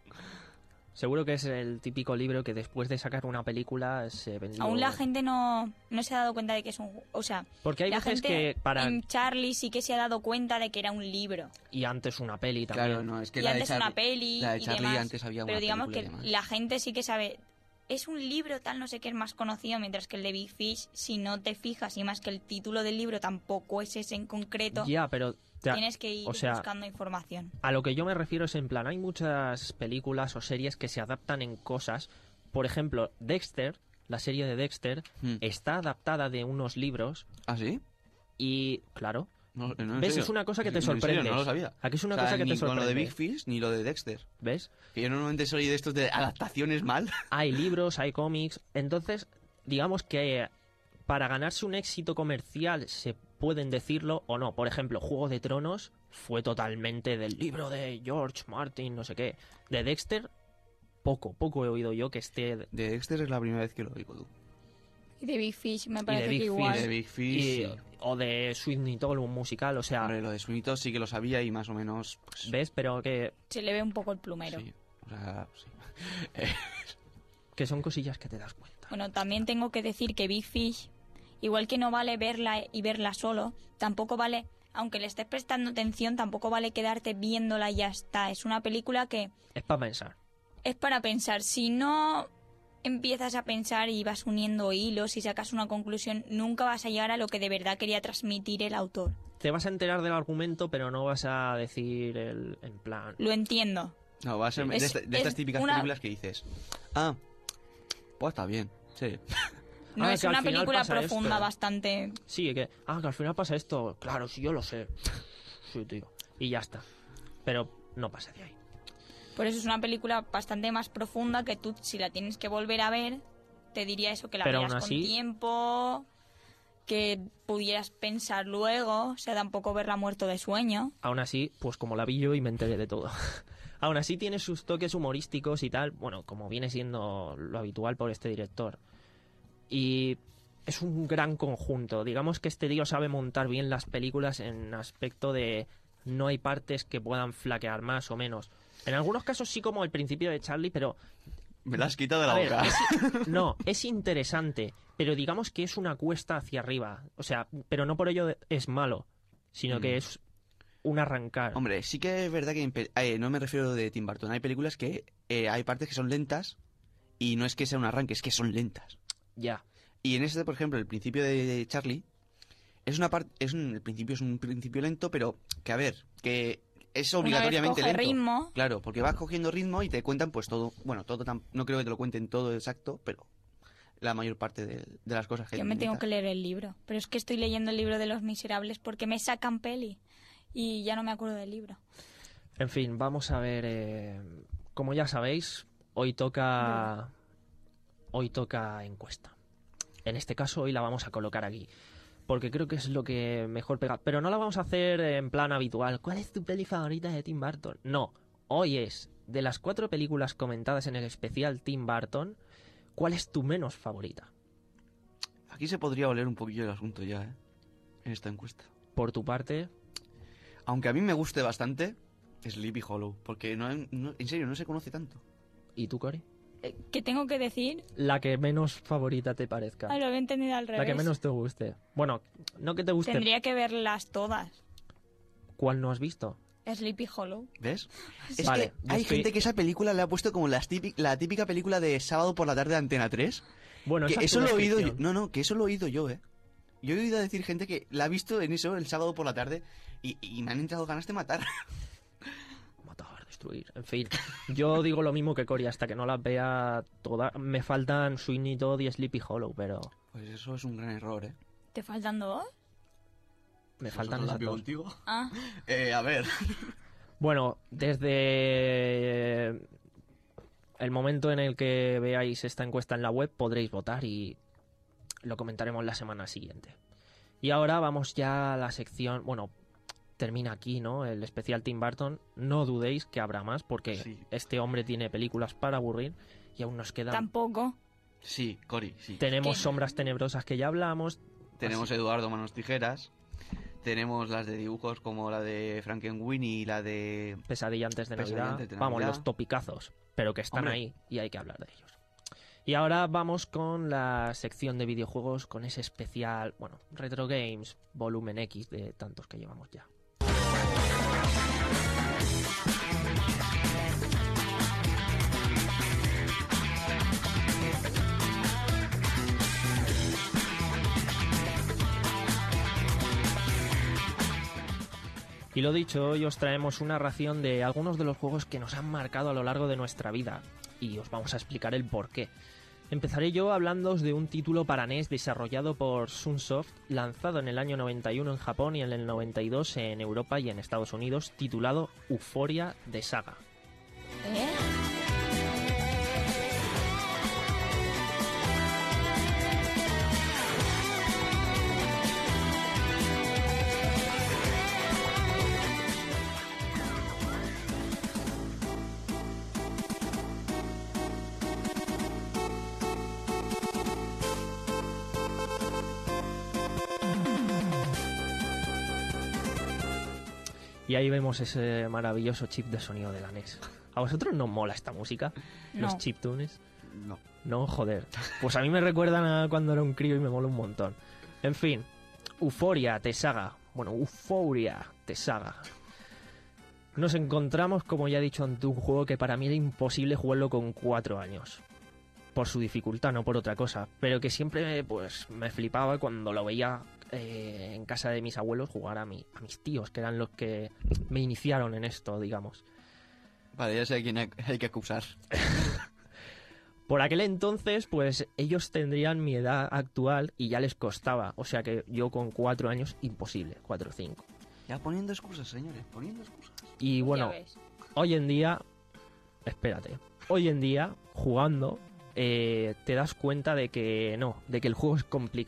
Seguro que es el típico libro que después de sacar una película se vendió... Aún la gente no, no se ha dado cuenta de que es un... ju- O sea, Porque hay la veces gente que para... en Charlie sí que se ha dado cuenta de que era un libro. Y antes una peli también. Claro, no, es que y la de antes Charlie, una peli la de y Charlie demás. antes había Pero una digamos película que y demás. la gente sí que sabe... Es un libro tal, no sé qué, es más conocido, mientras que el de Big Fish, si no te fijas, y más que el título del libro tampoco es ese en concreto, Ya, pero... te- tienes que ir o sea, buscando información. A lo que yo me refiero es en plan, hay muchas películas o series que se adaptan en cosas. Por ejemplo, Dexter, la serie de Dexter, Hmm. está adaptada de unos libros ¿Ah, sí? y, claro, No, no, ¿en ¿ves? serio? Es una cosa que te ¿En serio? sorprende. No lo sabía. Aquí es una O sea, cosa que ni te con lo de sorprende. Big Fish ni lo de Dexter. ¿Ves? Que yo normalmente soy de estos de adaptaciones mal. Hay libros, hay cómics. Entonces, digamos que para ganarse un éxito comercial se pueden decirlo o no. Por ejemplo, Juego de Tronos fue totalmente del libro de George Martin, no sé qué. De Dexter, poco, poco he oído yo que esté... De Dexter es la primera vez que lo oigo, tú. Y de Big Fish me de parece Big que Fish. igual. Y de Big Fish, y- sí. o de Sweeney Todd, un musical, o sea, Hombre, lo de Sweeney Todd sí que lo sabía y más o menos... Pues, ¿ves? Pero que, Se le ve un poco el plumero. sí, o sea, sí. que son cosillas que te das cuenta. Bueno, también tengo que decir que Big Fish, igual que no vale verla y verla solo, tampoco vale, aunque le estés prestando atención, tampoco vale quedarte viéndola y ya está. Es una película que Es para pensar. es para pensar. Si no empiezas a pensar y vas uniendo hilos y sacas una conclusión, nunca vas a llegar a lo que de verdad quería transmitir el autor. Te vas a enterar del argumento, pero no vas a decir el, en plan... Lo entiendo. No, va a ser de, Es- esta- de es estas típicas una- películas que dices, ah, pues está bien, sí. No Ah, es que al una final película pasa profunda esto. bastante... Sí, que... Ah, que al final pasa esto. Claro, sí, yo lo sé. Sí, tío. Y ya está. Pero no pasa de ahí. Por eso es una película bastante más profunda que tú, si la tienes que volver a ver, te diría eso, que la Pero veas aún con así- tiempo, que pudieras pensar luego, o sea, tampoco verla muerto de sueño. Aún así, pues como la vi yo y me enteré de todo. Aún así tiene sus toques humorísticos y tal, bueno, como viene siendo lo habitual por este director. Y es un gran conjunto. Digamos que este tío sabe montar bien las películas en aspecto de no hay partes que puedan flaquear más o menos. En algunos casos sí, como el principio de Charlie, pero... Me la has quitado de la A ver, boca. es- no, es interesante, pero digamos que es una cuesta hacia arriba. O sea, pero no por ello de- es malo, sino que Mm. es un arrancar. Hombre, sí que es verdad que en pe- eh, no me refiero de Tim Burton. Hay películas que eh, hay partes que son lentas y no es que sea un arranque, es que son lentas. Ya. Y en este, por ejemplo, el principio de Charlie es una parte, es un, el principio es un principio lento, pero que a ver, que es obligatoriamente Una vez coge lento. ritmo. Claro, porque vas cogiendo ritmo y te cuentan pues todo, bueno, todo tan- no creo que te lo cuenten todo exacto, pero la mayor parte de, de las cosas que Yo me tengo que leer el libro. Pero es que estoy leyendo el libro de Los Miserables porque me sacan peli. Y ya no me acuerdo del libro. En fin, vamos a ver. eh, como ya sabéis, hoy toca. Hoy toca encuesta. En este caso, hoy la vamos a colocar aquí. Porque creo que es lo que mejor pega. Pero no la vamos a hacer en plan habitual. ¿Cuál es tu peli favorita de Tim Burton? No. Hoy es, de las cuatro películas comentadas en el especial Tim Burton, ¿cuál es tu menos favorita? Aquí se podría oler un poquillo el asunto ya, ¿eh? En esta encuesta. Por tu parte, Aunque a mí me guste bastante, Sleepy Hollow, porque no, no- en serio no se conoce tanto. ¿y tú, Cory? Eh, ¿Qué tengo que decir? La que menos favorita te parezca. Ah, lo he entendido al revés. La que menos te guste. Bueno, no que te guste. Tendría que verlas todas. ¿Cuál no has visto? Sleepy Hollow. ¿Ves? Es Vale, que yo hay estoy- gente que esa película le ha puesto como las típic- la típica película de sábado por la tarde de Antena tres. Bueno, Que esa es eso tu lo he oído yo. descripción. No, no, que eso lo he oído yo, ¿eh? Yo he oído decir gente que la ha visto en eso el sábado por la tarde y, y me han entrado ganas de matar. Matar, destruir, en fin. Yo digo lo mismo que Cory, hasta que no las vea todas. Me faltan Sweeney Todd y Sleepy Hollow, pero Pues eso es un gran error, ¿eh? ¿Te faltan dos? me faltan esas dos. Ah, Eh, a ver. Bueno, desde el momento en el que veáis esta encuesta en la web podréis votar y lo comentaremos la semana siguiente. Y ahora vamos ya a la sección, bueno, termina aquí, ¿no? El especial Tim Burton. No dudéis que habrá más porque Sí. este hombre tiene películas para aburrir y aún nos quedan. tampoco. Sí, Cory, sí. Tenemos que- Sombras Tenebrosas que ya hablamos. Tenemos Eduardo Manos Tijeras. Tenemos las de dibujos como la de Frankenweenie y la de... Pesadilla antes de Pesadilla Navidad. antes de Vamos, Navidad. los topicazos, pero que están Hombre. ahí y hay que hablar de ellos. Y ahora vamos con la sección de videojuegos, con ese especial, bueno, Retro Games, volumen X de tantos que llevamos ya. Y lo dicho, hoy os traemos una ración de algunos de los juegos que nos han marcado a lo largo de nuestra vida y os vamos a explicar el porqué. Empezaré yo hablándoos de un título para N E S desarrollado por Sunsoft, lanzado en el año noventa y uno en Japón y en el noventa y dos en Europa y en Estados Unidos, titulado Euphoria de Saga. ¿Eh? Y ahí vemos ese maravilloso chip de sonido de la N E S. ¿A vosotros no mola esta música? Los No. chiptunes. No. No, joder. Pues a mí me recuerdan a cuando era un crío y me mola un montón. En fin, Euphoria de Saga. Bueno, Euphoria de Saga. Nos encontramos, como ya he dicho, ante un juego que para mí era imposible jugarlo con cuatro años. Por su dificultad, no por otra cosa. Pero que siempre pues me flipaba cuando lo veía eh, en casa de mis abuelos jugar a, mi, a mis tíos, que eran los que me iniciaron en esto, digamos. Vale, ya sé a quién hay hay que acusar. Por aquel entonces, pues ellos tendrían mi edad actual y ya les costaba. O sea que yo con cuatro años, imposible, cuatro o cinco. Ya poniendo excusas, señores, poniendo excusas. Y bueno, Ya ves. hoy en día, espérate, hoy en día, jugando, eh, te das cuenta de que no, de que el juego es complicado.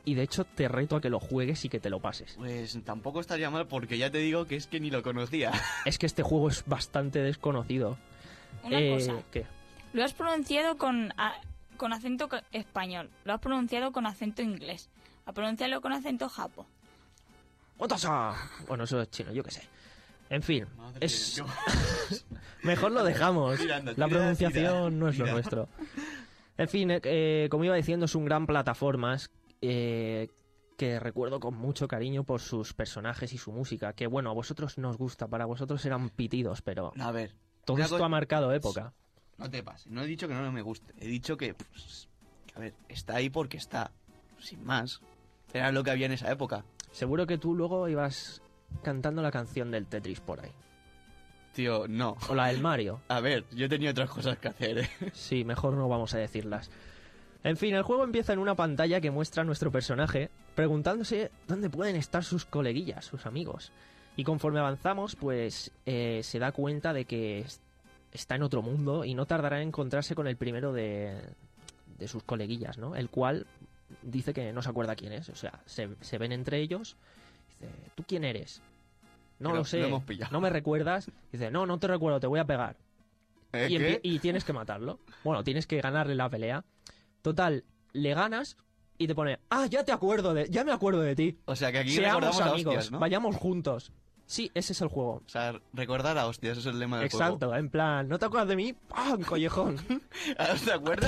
y de hecho te reto a que lo juegues y que te lo pases. Pues tampoco estaría mal porque ya te digo que es que ni lo conocía. Es que este juego es bastante desconocido. Una Eh, cosa, ¿Qué? lo has pronunciado con, a- con acento co- español, lo has pronunciado con acento inglés, a pronunciarlo con acento japo. ¡Otasa! Bueno, eso es chino, yo qué sé. En fin, Madre es... de Dios. Mejor lo dejamos. Tirando, La tira, pronunciación tira, no es lo tira. nuestro. En fin, eh, eh, como iba diciendo, es un gran plataformas eh, que recuerdo con mucho cariño por sus personajes y su música. Que bueno, a vosotros no os gusta, para vosotros eran pitidos, pero No, a ver, todo una esto co- ha marcado época. no te pases. No he dicho que no me guste. He dicho que, pues, a ver, está ahí porque está. Sin más. Era lo que había en esa época. Seguro que tú luego ibas cantando la canción del Tetris por ahí. Tío, no. O la del Mario. A ver, yo tenía otras cosas que hacer, ¿eh? Sí, mejor no vamos a decirlas. En fin, el juego empieza en una pantalla que muestra a nuestro personaje preguntándose dónde pueden estar sus coleguillas, sus amigos. Y conforme avanzamos, pues eh, se da cuenta de que es- está en otro mundo y no tardará en encontrarse con el primero de, de sus coleguillas, ¿no? El cual dice que no se acuerda quién es. O sea, se, se ven entre ellos. Dice, ¿tú quién eres? No Pero lo sé. lo hemos pillado. ¿No me recuerdas? Dice, no, no te recuerdo, te voy a pegar. ¿Eh, Y, qué? empie- y tienes que matarlo. Bueno, tienes que ganarle la pelea. Total, le ganas y te pone, ah, ya te acuerdo de, ya me acuerdo de ti. O sea, que aquí Seamos recordamos a amigos, hostias, ¿no? vayamos juntos. Sí, ese es el juego. O sea, recordar a hostias, ese es el lema del Exacto, en plan, ¿no te acuerdas de mí? ¡Pam! Collejón. juego. ¿Ahora te acuerdas?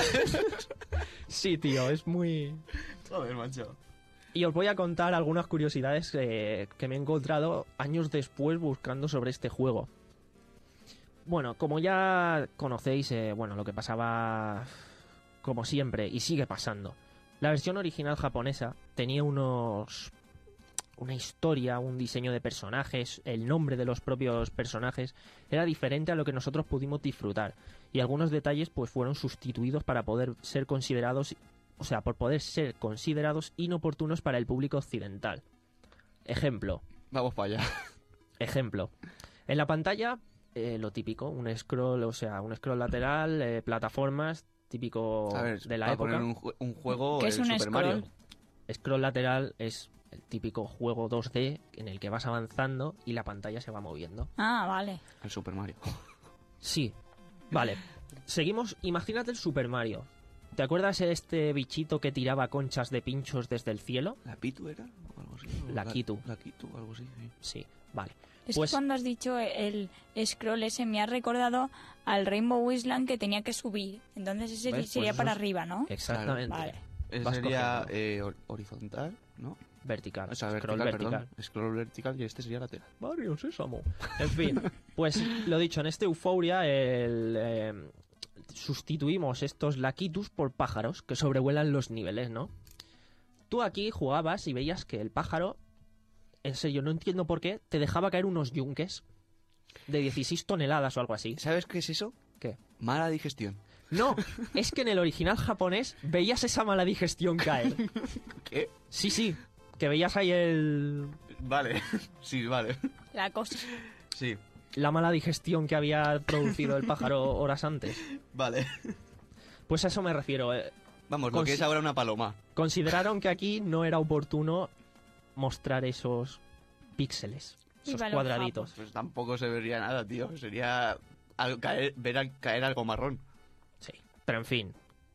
Sí, tío, es muy... Joder, macho. Y os voy a contar algunas curiosidades eh, que me he encontrado años después buscando sobre este juego. Bueno, como ya conocéis, eh, bueno, lo que pasaba como siempre y sigue pasando. La versión original japonesa tenía unos una historia, un diseño de personajes, el nombre de los propios personajes era diferente a lo que nosotros pudimos disfrutar y algunos detalles pues fueron sustituidos para poder ser considerados, o sea, por poder ser considerados inoportunos para el público occidental. Ejemplo, Vamos para allá. ejemplo. En la pantalla eh, lo típico, un scroll, o sea, un scroll lateral, eh, plataformas, típico A ver, de la para época. poner un, ju- un juego, ¿Qué es el un Super scroll? Mario. Scroll lateral es el típico juego dos D en el que vas avanzando y la pantalla se va moviendo. Ah, vale. El Super Mario. Sí, vale. Seguimos, imagínate el Super Mario. ¿Te acuerdas de este bichito que tiraba conchas de pinchos desde el cielo? ¿La Pitu era? O algo así. ¿O La Kitu. La Kitu, algo así, sí. Sí, vale. Es Pues- que cuando has dicho el scroll ese me ha recordado al Rainbow Island que tenía que subir. Entonces ese ¿Ves? sería Pues para eso es- arriba, ¿no? Exactamente. Vale. Ese Vas sería cogiendo. eh, hor- horizontal, ¿no? Vertical. O sea, Scroll vertical, vertical. perdón. Scroll vertical y este sería lateral. Mario Sésamo. En fin, pues lo dicho, en este Euphoria el, eh, sustituimos estos lakitus por pájaros que sobrevuelan los niveles, ¿no? Tú aquí jugabas y veías que el pájaro, en serio, no entiendo por qué, te dejaba caer unos yunques de dieciséis toneladas o algo así. ¿Sabes qué es eso? ¿Qué? Mala digestión. No, es que en el original japonés veías esa mala digestión caer. ¿Qué? Sí, sí, que veías ahí el... Vale. Sí, vale. La cosa. Sí, la mala digestión que había producido el pájaro horas antes. vale. Pues a eso me refiero. eh. Vamos, lo que Consi- es ahora una paloma. Consideraron que aquí no era oportuno mostrar esos píxeles, esos Viva los cuadraditos. Pues tampoco se vería nada, tío. Sería al- caer, ver al- caer algo marrón. Sí, pero en fin,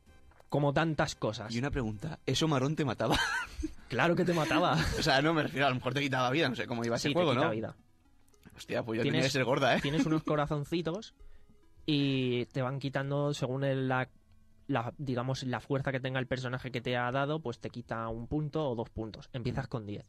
como tantas cosas. Y una pregunta, ¿eso marrón te mataba? Claro que te mataba. O sea, no me refiero, a lo mejor te quitaba vida, no sé cómo iba ese Sí, juego, te quita ¿no? vida. Hostia, pues yo Tienes- tenía que ser gorda, ¿eh? Tienes unos corazoncitos y te van quitando según el- la, la, digamos, la fuerza que tenga el personaje que te ha dado, pues te quita un punto o dos puntos. Empiezas con diez.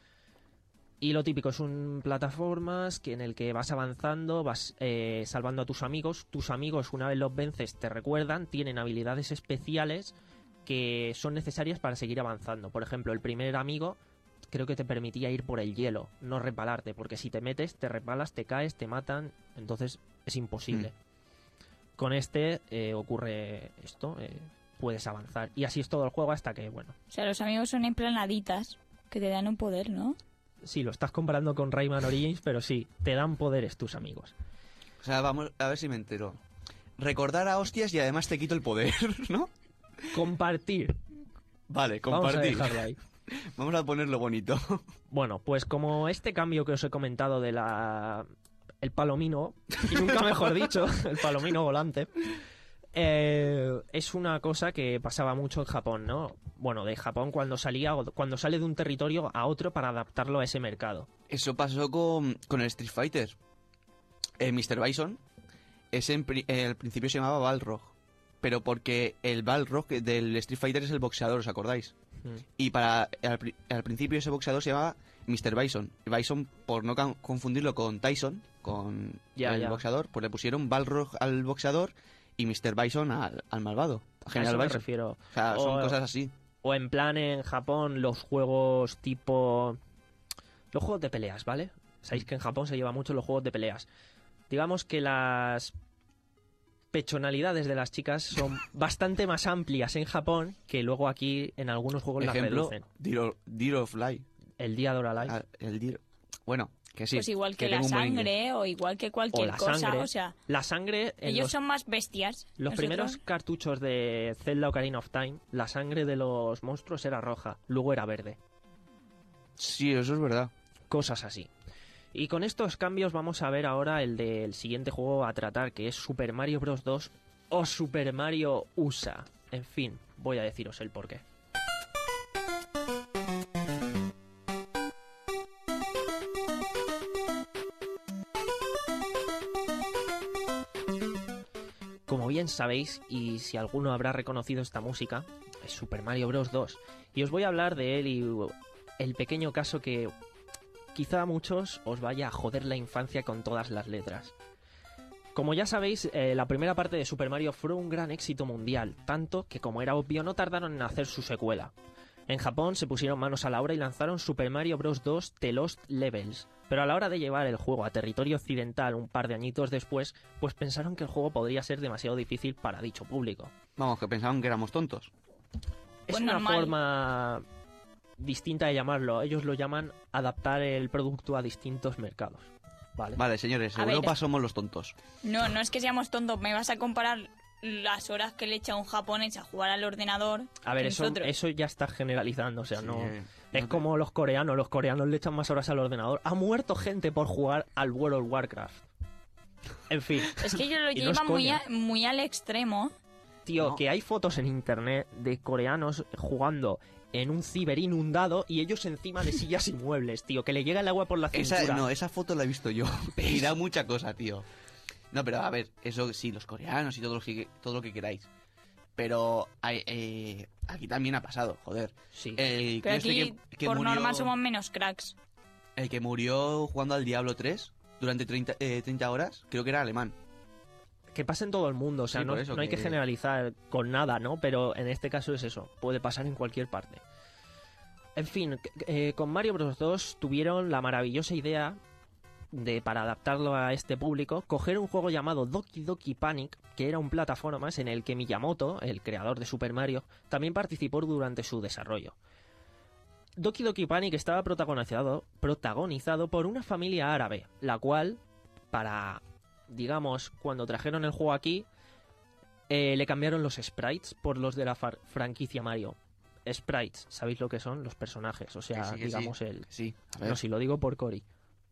Y lo típico es un plataformas que en el que vas avanzando, vas eh, salvando a tus amigos. Tus amigos, una vez los vences, te recuerdan, tienen habilidades especiales que son necesarias para seguir avanzando. Por ejemplo, el primer amigo creo que te permitía ir por el hielo, no repalarte, porque si te metes, te repalas, te caes, te matan, entonces es imposible. Con este eh, ocurre esto, eh, puedes avanzar. Y así es todo el juego hasta que, bueno, O sea, los amigos son emplanaditas que te dan un poder, ¿no? sí, lo estás comparando con Rayman Origins, pero sí, te dan poderes tus amigos. O sea, vamos a ver si me entero. Recordar a hostias y además te quito el poder, ¿no? Compartir. Vale, Vamos a compartir. dejarlo ahí. Vamos a ponerlo bonito. Bueno, pues como este cambio que os he comentado de la... el palomino, y nunca mejor dicho, el palomino volante, eh, es una cosa que pasaba mucho en Japón, ¿no? Bueno, de Japón cuando salía, cuando sale de un territorio a otro para adaptarlo a ese mercado. Eso pasó con, con el Street Fighter. El mister Bison, ese en pri- eh, al principio se llamaba Balrog, pero porque el Balrog del Street Fighter es el boxeador, ¿os acordáis? Mm. Y para al, pri- al principio ese boxeador se llamaba mister Bison. Bison, por no can- confundirlo con Tyson, con Ya, el ya. boxeador, pues le pusieron Balrog al boxeador y mister Bison al, al malvado, a A General eso me Bison. refiero. O sea, son O- cosas así. O en plan en Japón los juegos tipo... Los juegos de peleas, ¿vale? Sabéis que en Japón se lleva mucho los juegos de peleas. Digamos que las pechonalidades de las chicas son bastante más amplias en Japón que luego aquí en algunos juegos las Ejemplo, reducen. Deer of, Deer of Light. El día de Life. Ah, el Deer- Bueno, que sí. Pues igual que, la tengo un buen inglés. sangre o igual que O cualquier la cosa, sangre. o sea, La sangre... en ellos los, son más bestias. los Nosotros- primeros cartuchos de Zelda Ocarina of Time, la sangre de los monstruos era roja, luego era verde. Sí, eso es verdad. Cosas así. Y con estos cambios vamos a ver ahora el del siguiente juego a tratar, que es Super Mario Bros. dos o Super Mario U S A. En fin, voy a deciros el porqué. Como bien sabéis, y si alguno habrá reconocido esta música, es Super Mario Bros. dos. Y os voy a hablar de él y el pequeño caso que quizá a muchos os vaya a joder la infancia con todas las letras. Como ya sabéis, eh, la primera parte de Super Mario fue un gran éxito mundial, tanto que, como era obvio, no tardaron en hacer su secuela. En Japón se pusieron manos a la obra y lanzaron Super Mario Bros. dos The Lost Levels, pero a la hora de llevar el juego a territorio occidental un par de añitos después, pues pensaron que el juego podría ser demasiado difícil para dicho público. Vamos, que pensaban que éramos tontos. Es Pues una normal. forma distinta de llamarlo. Ellos lo llaman adaptar el producto a distintos mercados. Vale. Vale, señores, A ver. Europa somos los tontos. No, no es que seamos tontos. Me vas a comparar las horas que le echa un japonés a jugar al ordenador. A ver, que eso, nosotros. eso ya está generalizando. O sea, Sí, no. no Es te- como los coreanos. Los coreanos le echan más horas al ordenador. Ha muerto gente por jugar al World of Warcraft. En fin. Es que ellos lo Y no es llevan muy, coña. a- muy al extremo. Tío, No. que hay fotos en internet de coreanos jugando en un ciber inundado y ellos encima de sillas y muebles, tío. Que le llega el agua por la cintura. Esa, no, esa foto la he visto yo. Y da mucha cosa, tío. No, pero a ver, eso sí, los coreanos y todo lo que, todo lo que queráis. Pero hay- eh, aquí también ha pasado, joder. Sí. El, Pero este aquí, que, que por murió, norma, somos menos cracks. el que murió jugando al Diablo tres durante treinta, eh, treinta horas, creo que era alemán. Que pasa en todo el mundo, o sea, Sí, no, por eso no hay que que- generalizar con nada, ¿no? Pero en este caso es eso, puede pasar en cualquier parte. En fin, c- eh, con Mario Bros. dos tuvieron la maravillosa idea de, para adaptarlo a este público, coger un juego llamado Doki Doki Panic, que era un plataformas en el que Miyamoto, el creador de Super Mario, también participó durante su desarrollo. Doki Doki Panic estaba protagonizado, protagonizado por una familia árabe, la cual, para, digamos, cuando trajeron el juego aquí, eh, le cambiaron los sprites por los de la far- franquicia Mario. Sprites, ¿sabéis lo que son? Los personajes, o sea, Que sí, que digamos sí. el... Sí, a ver. No, si lo digo por Cory.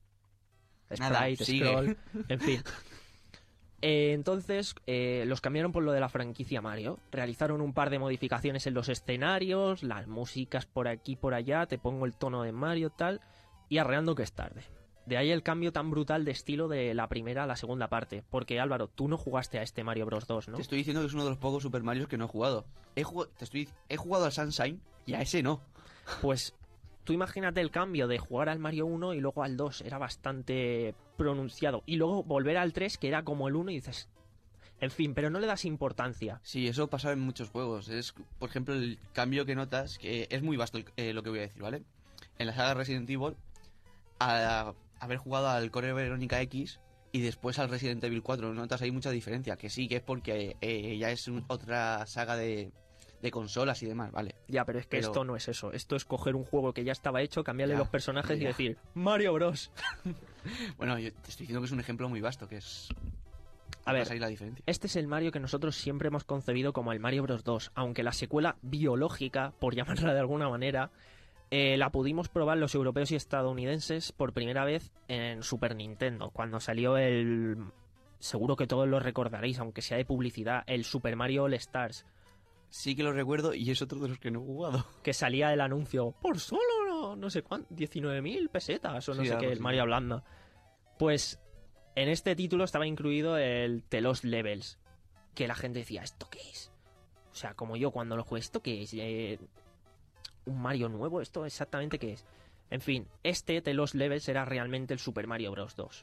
Nada, Sprite, sigue. scroll, en fin. Eh, entonces, eh, los cambiaron por lo de la franquicia Mario. Realizaron un par de modificaciones en los escenarios, las músicas por aquí y por allá, te pongo el tono de Mario, tal, y arreando que es tarde. De ahí el cambio tan brutal de estilo de la primera a la segunda parte. Porque, Álvaro, tú no jugaste a este Mario Bros. dos, ¿no? Te estoy diciendo que es uno de los pocos Super Marios que no he jugado. He, jugado, te estoy, he jugado al Sunshine y a ese no. Pues tú imagínate el cambio de jugar al Mario uno y luego al dos, era bastante pronunciado. Y luego volver al tres, que era como el uno, y dices... En fin, pero no le das importancia. Sí, eso pasa en muchos juegos. Es, por ejemplo, el cambio que notas, que es muy vasto eh, lo que voy a decir, ¿vale? En la saga Resident Evil, a, haber jugado al Code Verónica X y después al Resident Evil cuatro, notas ahí mucha diferencia. Que sí, que es porque eh, ya es un- otra saga de, de consolas y demás, ¿vale? Ya, pero es que Pero- esto no es eso. Esto es coger un juego que ya estaba hecho, cambiarle Ya, los personajes y ya. decir Mario Bros. Bueno, yo te estoy diciendo que es un ejemplo muy vasto, que es... A ver, pasa ahí la diferencia. este es el Mario que nosotros siempre hemos concebido como el Mario Bros. dos, aunque la secuela biológica, por llamarla de alguna manera, Eh, la pudimos probar los europeos y estadounidenses por primera vez en Super Nintendo, cuando salió el... Seguro que todos lo recordaréis, aunque sea de publicidad, el Super Mario All Stars. Sí que lo recuerdo y es otro de los que no he jugado. Que salía el anuncio por solo no, no sé cuánto, diecinueve mil pesetas o no Sí, sé algo qué, el así. Mario hablando. Pues en este título estaba incluido el The Lost Levels, que la gente decía, ¿esto qué es? O sea, como yo cuando lo jugué, ¿esto qué es? Eh, ¿Un Mario nuevo? ¿Esto exactamente qué es? En fin, este The Lost Levels era realmente el Super Mario Bros. dos.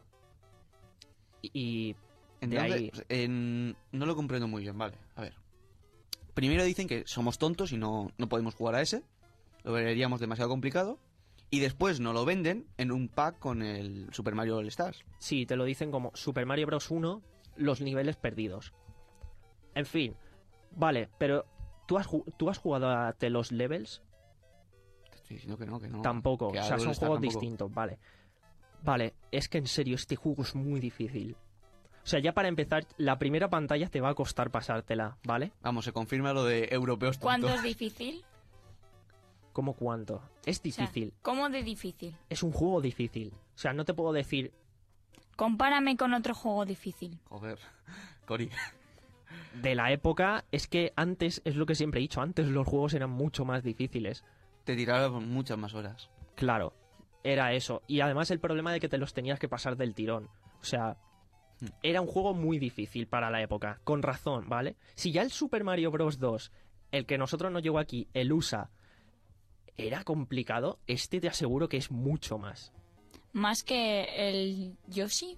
Y, y de Entonces, ahí... en- no lo comprendo muy bien, vale. A ver. Primero dicen que somos tontos y no, no podemos jugar a ese. Lo veríamos demasiado complicado. Y después nos lo venden en un pack con el Super Mario All Stars. Sí, te lo dicen como Super Mario Bros. uno, los niveles perdidos. En fin, vale, pero ¿tú has, ju- ¿tú has jugado a The Lost Levels? Te estoy diciendo que no, que no. Tampoco, Que o a sea, All son Star juegos tampoco. distintos, vale. Vale, es que en serio, este juego es muy difícil. O sea, ya para empezar, la primera pantalla te va a costar pasártela, ¿vale? Vamos, se confirma lo de europeos ¿Cuánto tontos. es difícil? ¿Cómo cuánto? Es O sea, difícil. ¿cómo de difícil? Es un juego difícil. O sea, no te puedo decir... Compárame con otro juego difícil. Joder, Cori. De la época, es que antes, es lo que siempre he dicho, antes los juegos eran mucho más difíciles. Te tiraron muchas más horas. Claro, era eso. Y además el problema de que te los tenías que pasar del tirón. O sea, era un juego muy difícil para la época. Con razón, ¿vale? Si ya el Super Mario Bros. dos, el que nosotros nos llegó aquí, el U S A, era complicado, este te aseguro que es mucho más. Más que el Yoshi.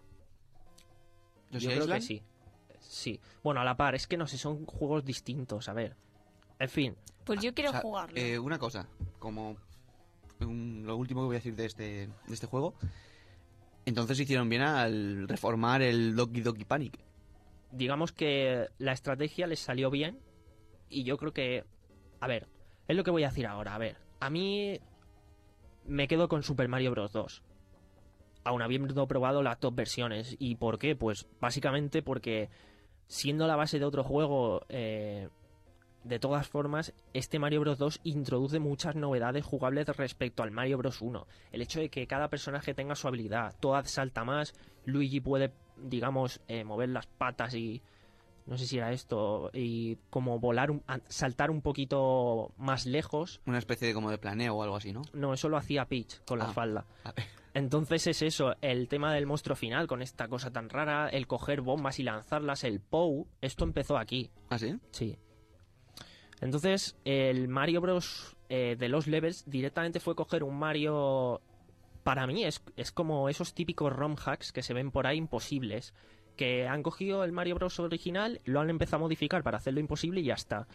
¿Yoshi Yo creo Island? que sí. Sí. Bueno, a la par, es que no sé, son juegos distintos, a ver. En fin, Pues yo quiero O sea, jugarlo. eh, una cosa, como un- lo último que voy a decir de este, de este juego. Entonces hicieron bien al reformar el Doki Doki Panic. digamos que la estrategia les salió bien y yo creo que... A ver, es lo que voy a decir ahora. A ver, a mí me quedo con Super Mario Bros. dos. Aún habiendo probado las dos versiones. ¿Y por qué? Pues básicamente porque siendo la base de otro juego, eh, de todas formas, este Mario Bros. dos introduce muchas novedades jugables respecto al Mario Bros. uno. El hecho de que cada personaje tenga su habilidad. Toad salta más, Luigi puede, digamos, eh, mover las patas y... No sé si era esto, y como volar, un- a- saltar un poquito más lejos. Una especie de como de planeo o algo así, ¿no? No, eso lo hacía Peach con la Ah. falda. A ver. Entonces es eso, el tema del monstruo final con esta cosa tan rara, el coger bombas y lanzarlas, el P O W, esto empezó aquí, ¿Ah, sí? sí. Entonces el Mario Bros. Eh, de los levels directamente fue coger un Mario... Para mí es, es como esos típicos ROM hacks que se ven por ahí imposibles, que han cogido el Mario Bros. Original, lo han empezado a modificar para hacerlo imposible y ya está.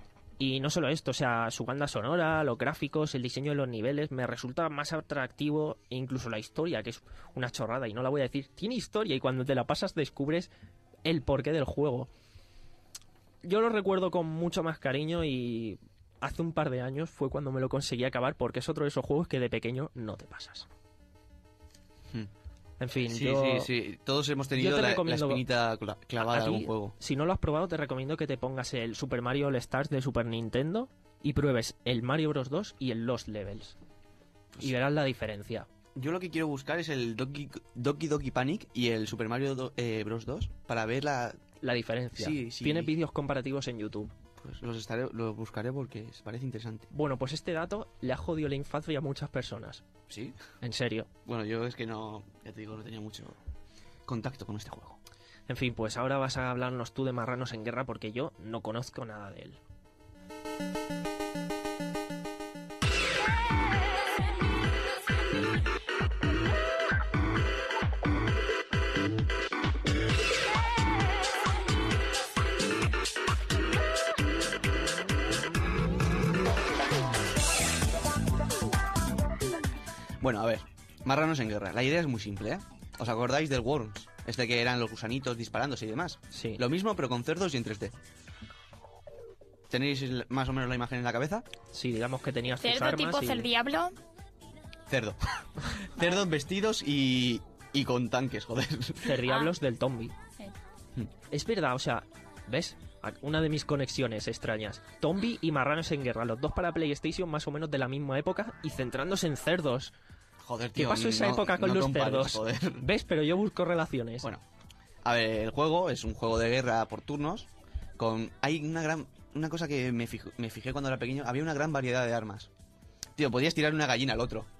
Y no solo esto, o sea, su banda sonora, los gráficos, el diseño de los niveles, me resulta más atractivo, e incluso la historia, que es una chorrada y no la voy a decir. Tiene historia y cuando te la pasas descubres el porqué del juego. Yo lo recuerdo con mucho más cariño y hace un par de años fue cuando me lo conseguí acabar porque es otro de esos juegos que de pequeño no te pasas. Hmm. En fin, Sí, yo... sí, sí. Todos hemos tenido yo te la, la recomiendo- espinita cla- clavada A de ti, algún juego. Si no lo has probado, te recomiendo que te pongas el Super Mario All Stars de Super Nintendo y pruebes el Mario Bros. dos y el Lost Levels. Pues Y verás la diferencia. Yo lo que quiero buscar es el Doki Doki, Doki Panic y el Super Mario do- eh, Bros. dos para ver la... La diferencia. Sí, sí. Tienes vídeos comparativos en YouTube. Pues los, estaré, los buscaré porque se parece interesante. Bueno, pues este dato le ha jodido la infancia a muchas personas. ¿Sí? En serio. Bueno, yo es que no... Ya te digo, no tenía mucho contacto con este juego. En fin, pues ahora vas a hablarnos tú de Marranos en Guerra porque yo no conozco nada de él. Bueno, a ver. Marranos en guerra. La idea es muy simple, ¿eh? ¿Os acordáis del Worms? Este que eran los gusanitos disparándose y demás. Sí. Lo mismo, pero con cerdos y en tres D. ¿Tenéis el- más o menos la imagen en la cabeza? Sí, digamos que tenías tus Cerdo armas tipo y... cerdiablo. Cerdo. Cerdos vestidos y... y con tanques, joder. Cerdiablos del Tombi. Sí. Es verdad, o sea, ¿ves? Una de mis conexiones extrañas. Tombi y Marranos en Guerra, los dos para PlayStation más o menos de la misma época y centrándose en cerdos. Joder, ¿Qué tío. pasó esa no- época con no los compares, cerdos? joder. ¿Ves? Pero yo busco relaciones. Bueno, a ver, el juego es un juego de guerra por turnos. Con hay una gran una cosa que me, fijo- me fijé cuando era pequeño. Había una gran variedad de armas. Tío, podías tirar una gallina al otro.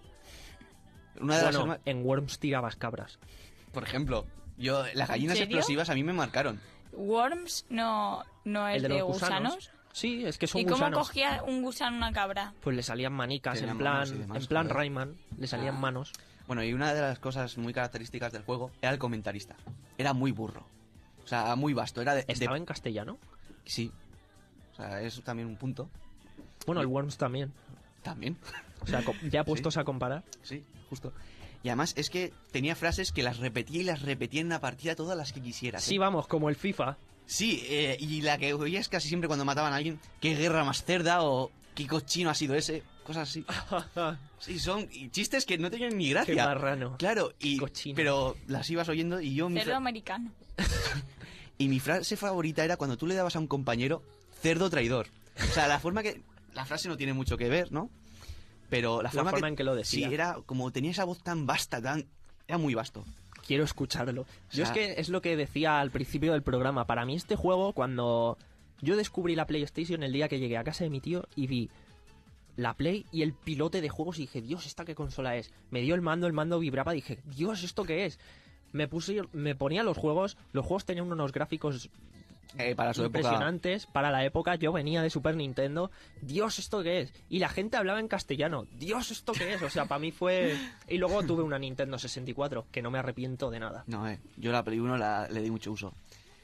Una de las Bueno, armas, en Worms tirabas cabras. por ejemplo, yo las gallinas serio? explosivas a mí me marcaron. Worms no, no es El de de, los gusanos. gusanos. Sí, es que son ¿Y cómo gusanos. cogía un gusano una cabra? Pues le salían manicas, Tenían en plan, manos y demás, en plan joder. Rayman, le salían Ah. manos. Bueno, y una de las cosas muy características del juego era el comentarista. Era muy burro. O sea, muy vasto. Era de, de- ¿Estaba en castellano? Sí. O sea, es también un punto. Bueno, el Worms también. También. O sea, co- ya puestos a comparar. Sí, justo. Y además es que tenía frases que las repetía y las repetía en una partida todas las que quisieras. Sí, ¿eh? vamos, como el FIFA. Sí, eh, y la que oías casi siempre cuando mataban a alguien, qué guerra más cerda o qué cochino ha sido ese, cosas así. Sí, son y chistes que no tenían ni gracia. Qué marrano. Claro, y Cochino. pero las ibas oyendo y yo mi Cerdo fra- americano. y mi frase favorita era cuando tú le dabas a un compañero cerdo traidor. O sea, la forma que la frase no tiene mucho que ver, ¿no? Pero la La forma, forma en que lo decía. Sí, era como tenía esa voz tan vasta, tan era muy vasto. Quiero escucharlo. Yo sea- es que es lo que decía al principio del programa. Para mí este juego, cuando yo descubrí la PlayStation el día que llegué a casa de mi tío y vi la Play y el pilote de juegos y dije, Dios, ¿esta qué consola es? Me dio el mando, el mando vibraba, dije, Dios, ¿esto qué es? Me puse, me ponía los juegos, los juegos tenían unos gráficos Eh, para su época. impresionantes para la época. Yo venía de Super Nintendo. Dios, ¿esto qué es? Y la gente hablaba en castellano. Dios, ¿esto qué es? O sea, para mí fue... Y luego tuve una Nintendo sesenta y cuatro, que no me arrepiento de nada. No, eh. Yo la Play uno la, le di mucho uso.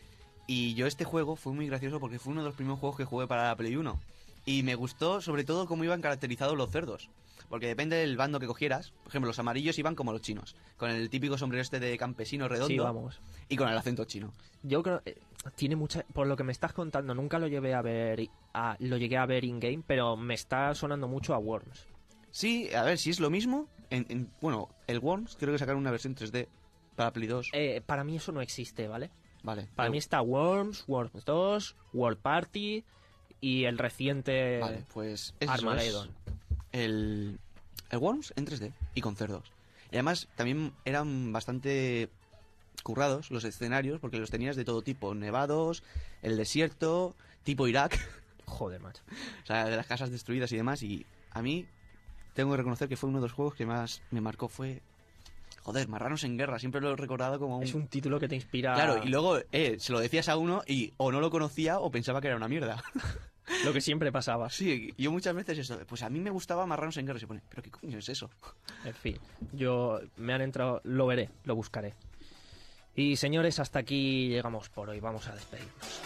Y yo este juego fue muy gracioso porque fue uno de los primeros juegos que jugué para la Play uno. Y me gustó sobre todo cómo iban caracterizados los cerdos. Porque depende del bando que cogieras. Por ejemplo, los amarillos iban como los chinos. Con el típico sombrero este de campesino redondo. Sí, vamos. Y con el acento chino. Yo creo... eh, tiene mucha... Por lo que me estás contando, nunca lo llevé a ver... a- lo llegué a ver in-game, pero me está sonando mucho a Worms. Sí, a ver, si es lo mismo. En, en- bueno, el Worms creo que sacaron una versión tres D para Play dos. Eh, para mí eso no existe, ¿vale? Vale. Para pero- mí está Worms, Worms dos, World Party y el reciente Vale, pues es eso, Armageddon. es el, el Worms en tres D y con cerdos. Y además también eran bastante currados los escenarios porque los tenías de todo tipo. Nevados, el desierto, tipo Irak. Joder, macho. O sea, de las casas destruidas y demás. Y a mí tengo que reconocer que fue uno de los juegos que más me marcó. Fue... Joder, Marranos en Guerra. Siempre lo he recordado como un... Es un título que te inspira... Claro, y luego eh, se lo decías a uno y o no lo conocía o pensaba que era una mierda. Lo que siempre pasaba. Sí, yo muchas veces eso. Pues a mí me gustaba Marranos en Guerra. Y se pone, ¿pero qué coño es eso? En fin, yo me han entrado... Lo veré, lo buscaré. Y señores, hasta aquí llegamos por hoy. Vamos a despedirnos.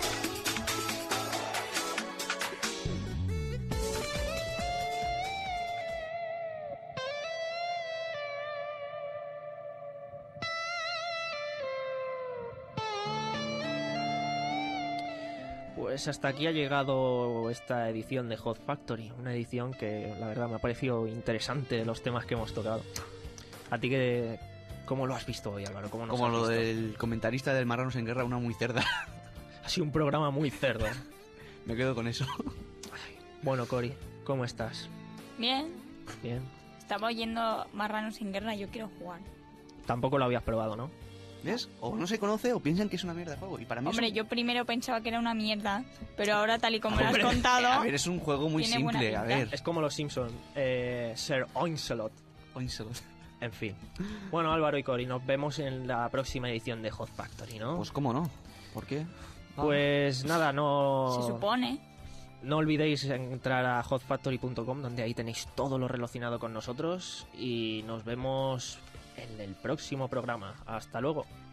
Pues hasta aquí ha llegado esta edición de Hot Factory, una edición que la verdad me ha parecido interesante los temas que hemos tocado. A ti que ¿cómo lo has visto hoy, Álvaro? ¿Cómo nos Como has lo visto? del comentarista del Marranos en Guerra, una muy cerda. Ha sido un programa muy cerdo. Me quedo con eso. Bueno, Cori, ¿cómo estás? Bien. Bien. Estaba oyendo Marranos en Guerra, yo quiero jugar. Tampoco lo habías probado, ¿no? ¿Ves? O no se conoce o piensan que es una mierda de juego. Y para mí Hombre, es un... yo primero pensaba que era una mierda, pero ahora tal y como lo Hombre, has contado... A ver, es un juego muy Tiene buena simple. A pinta. ver. Es como los Simpsons, eh, Sir Oincelot. Oinselot. En fin. Bueno, Álvaro y Cori, nos vemos en la próxima edición de Hot Factory, ¿no? Pues cómo no. ¿Por qué? Pues nada, no... Se supone. No olvidéis entrar a hot factory punto com, donde ahí tenéis todo lo relacionado con nosotros. Y nos vemos en el próximo programa. Hasta luego.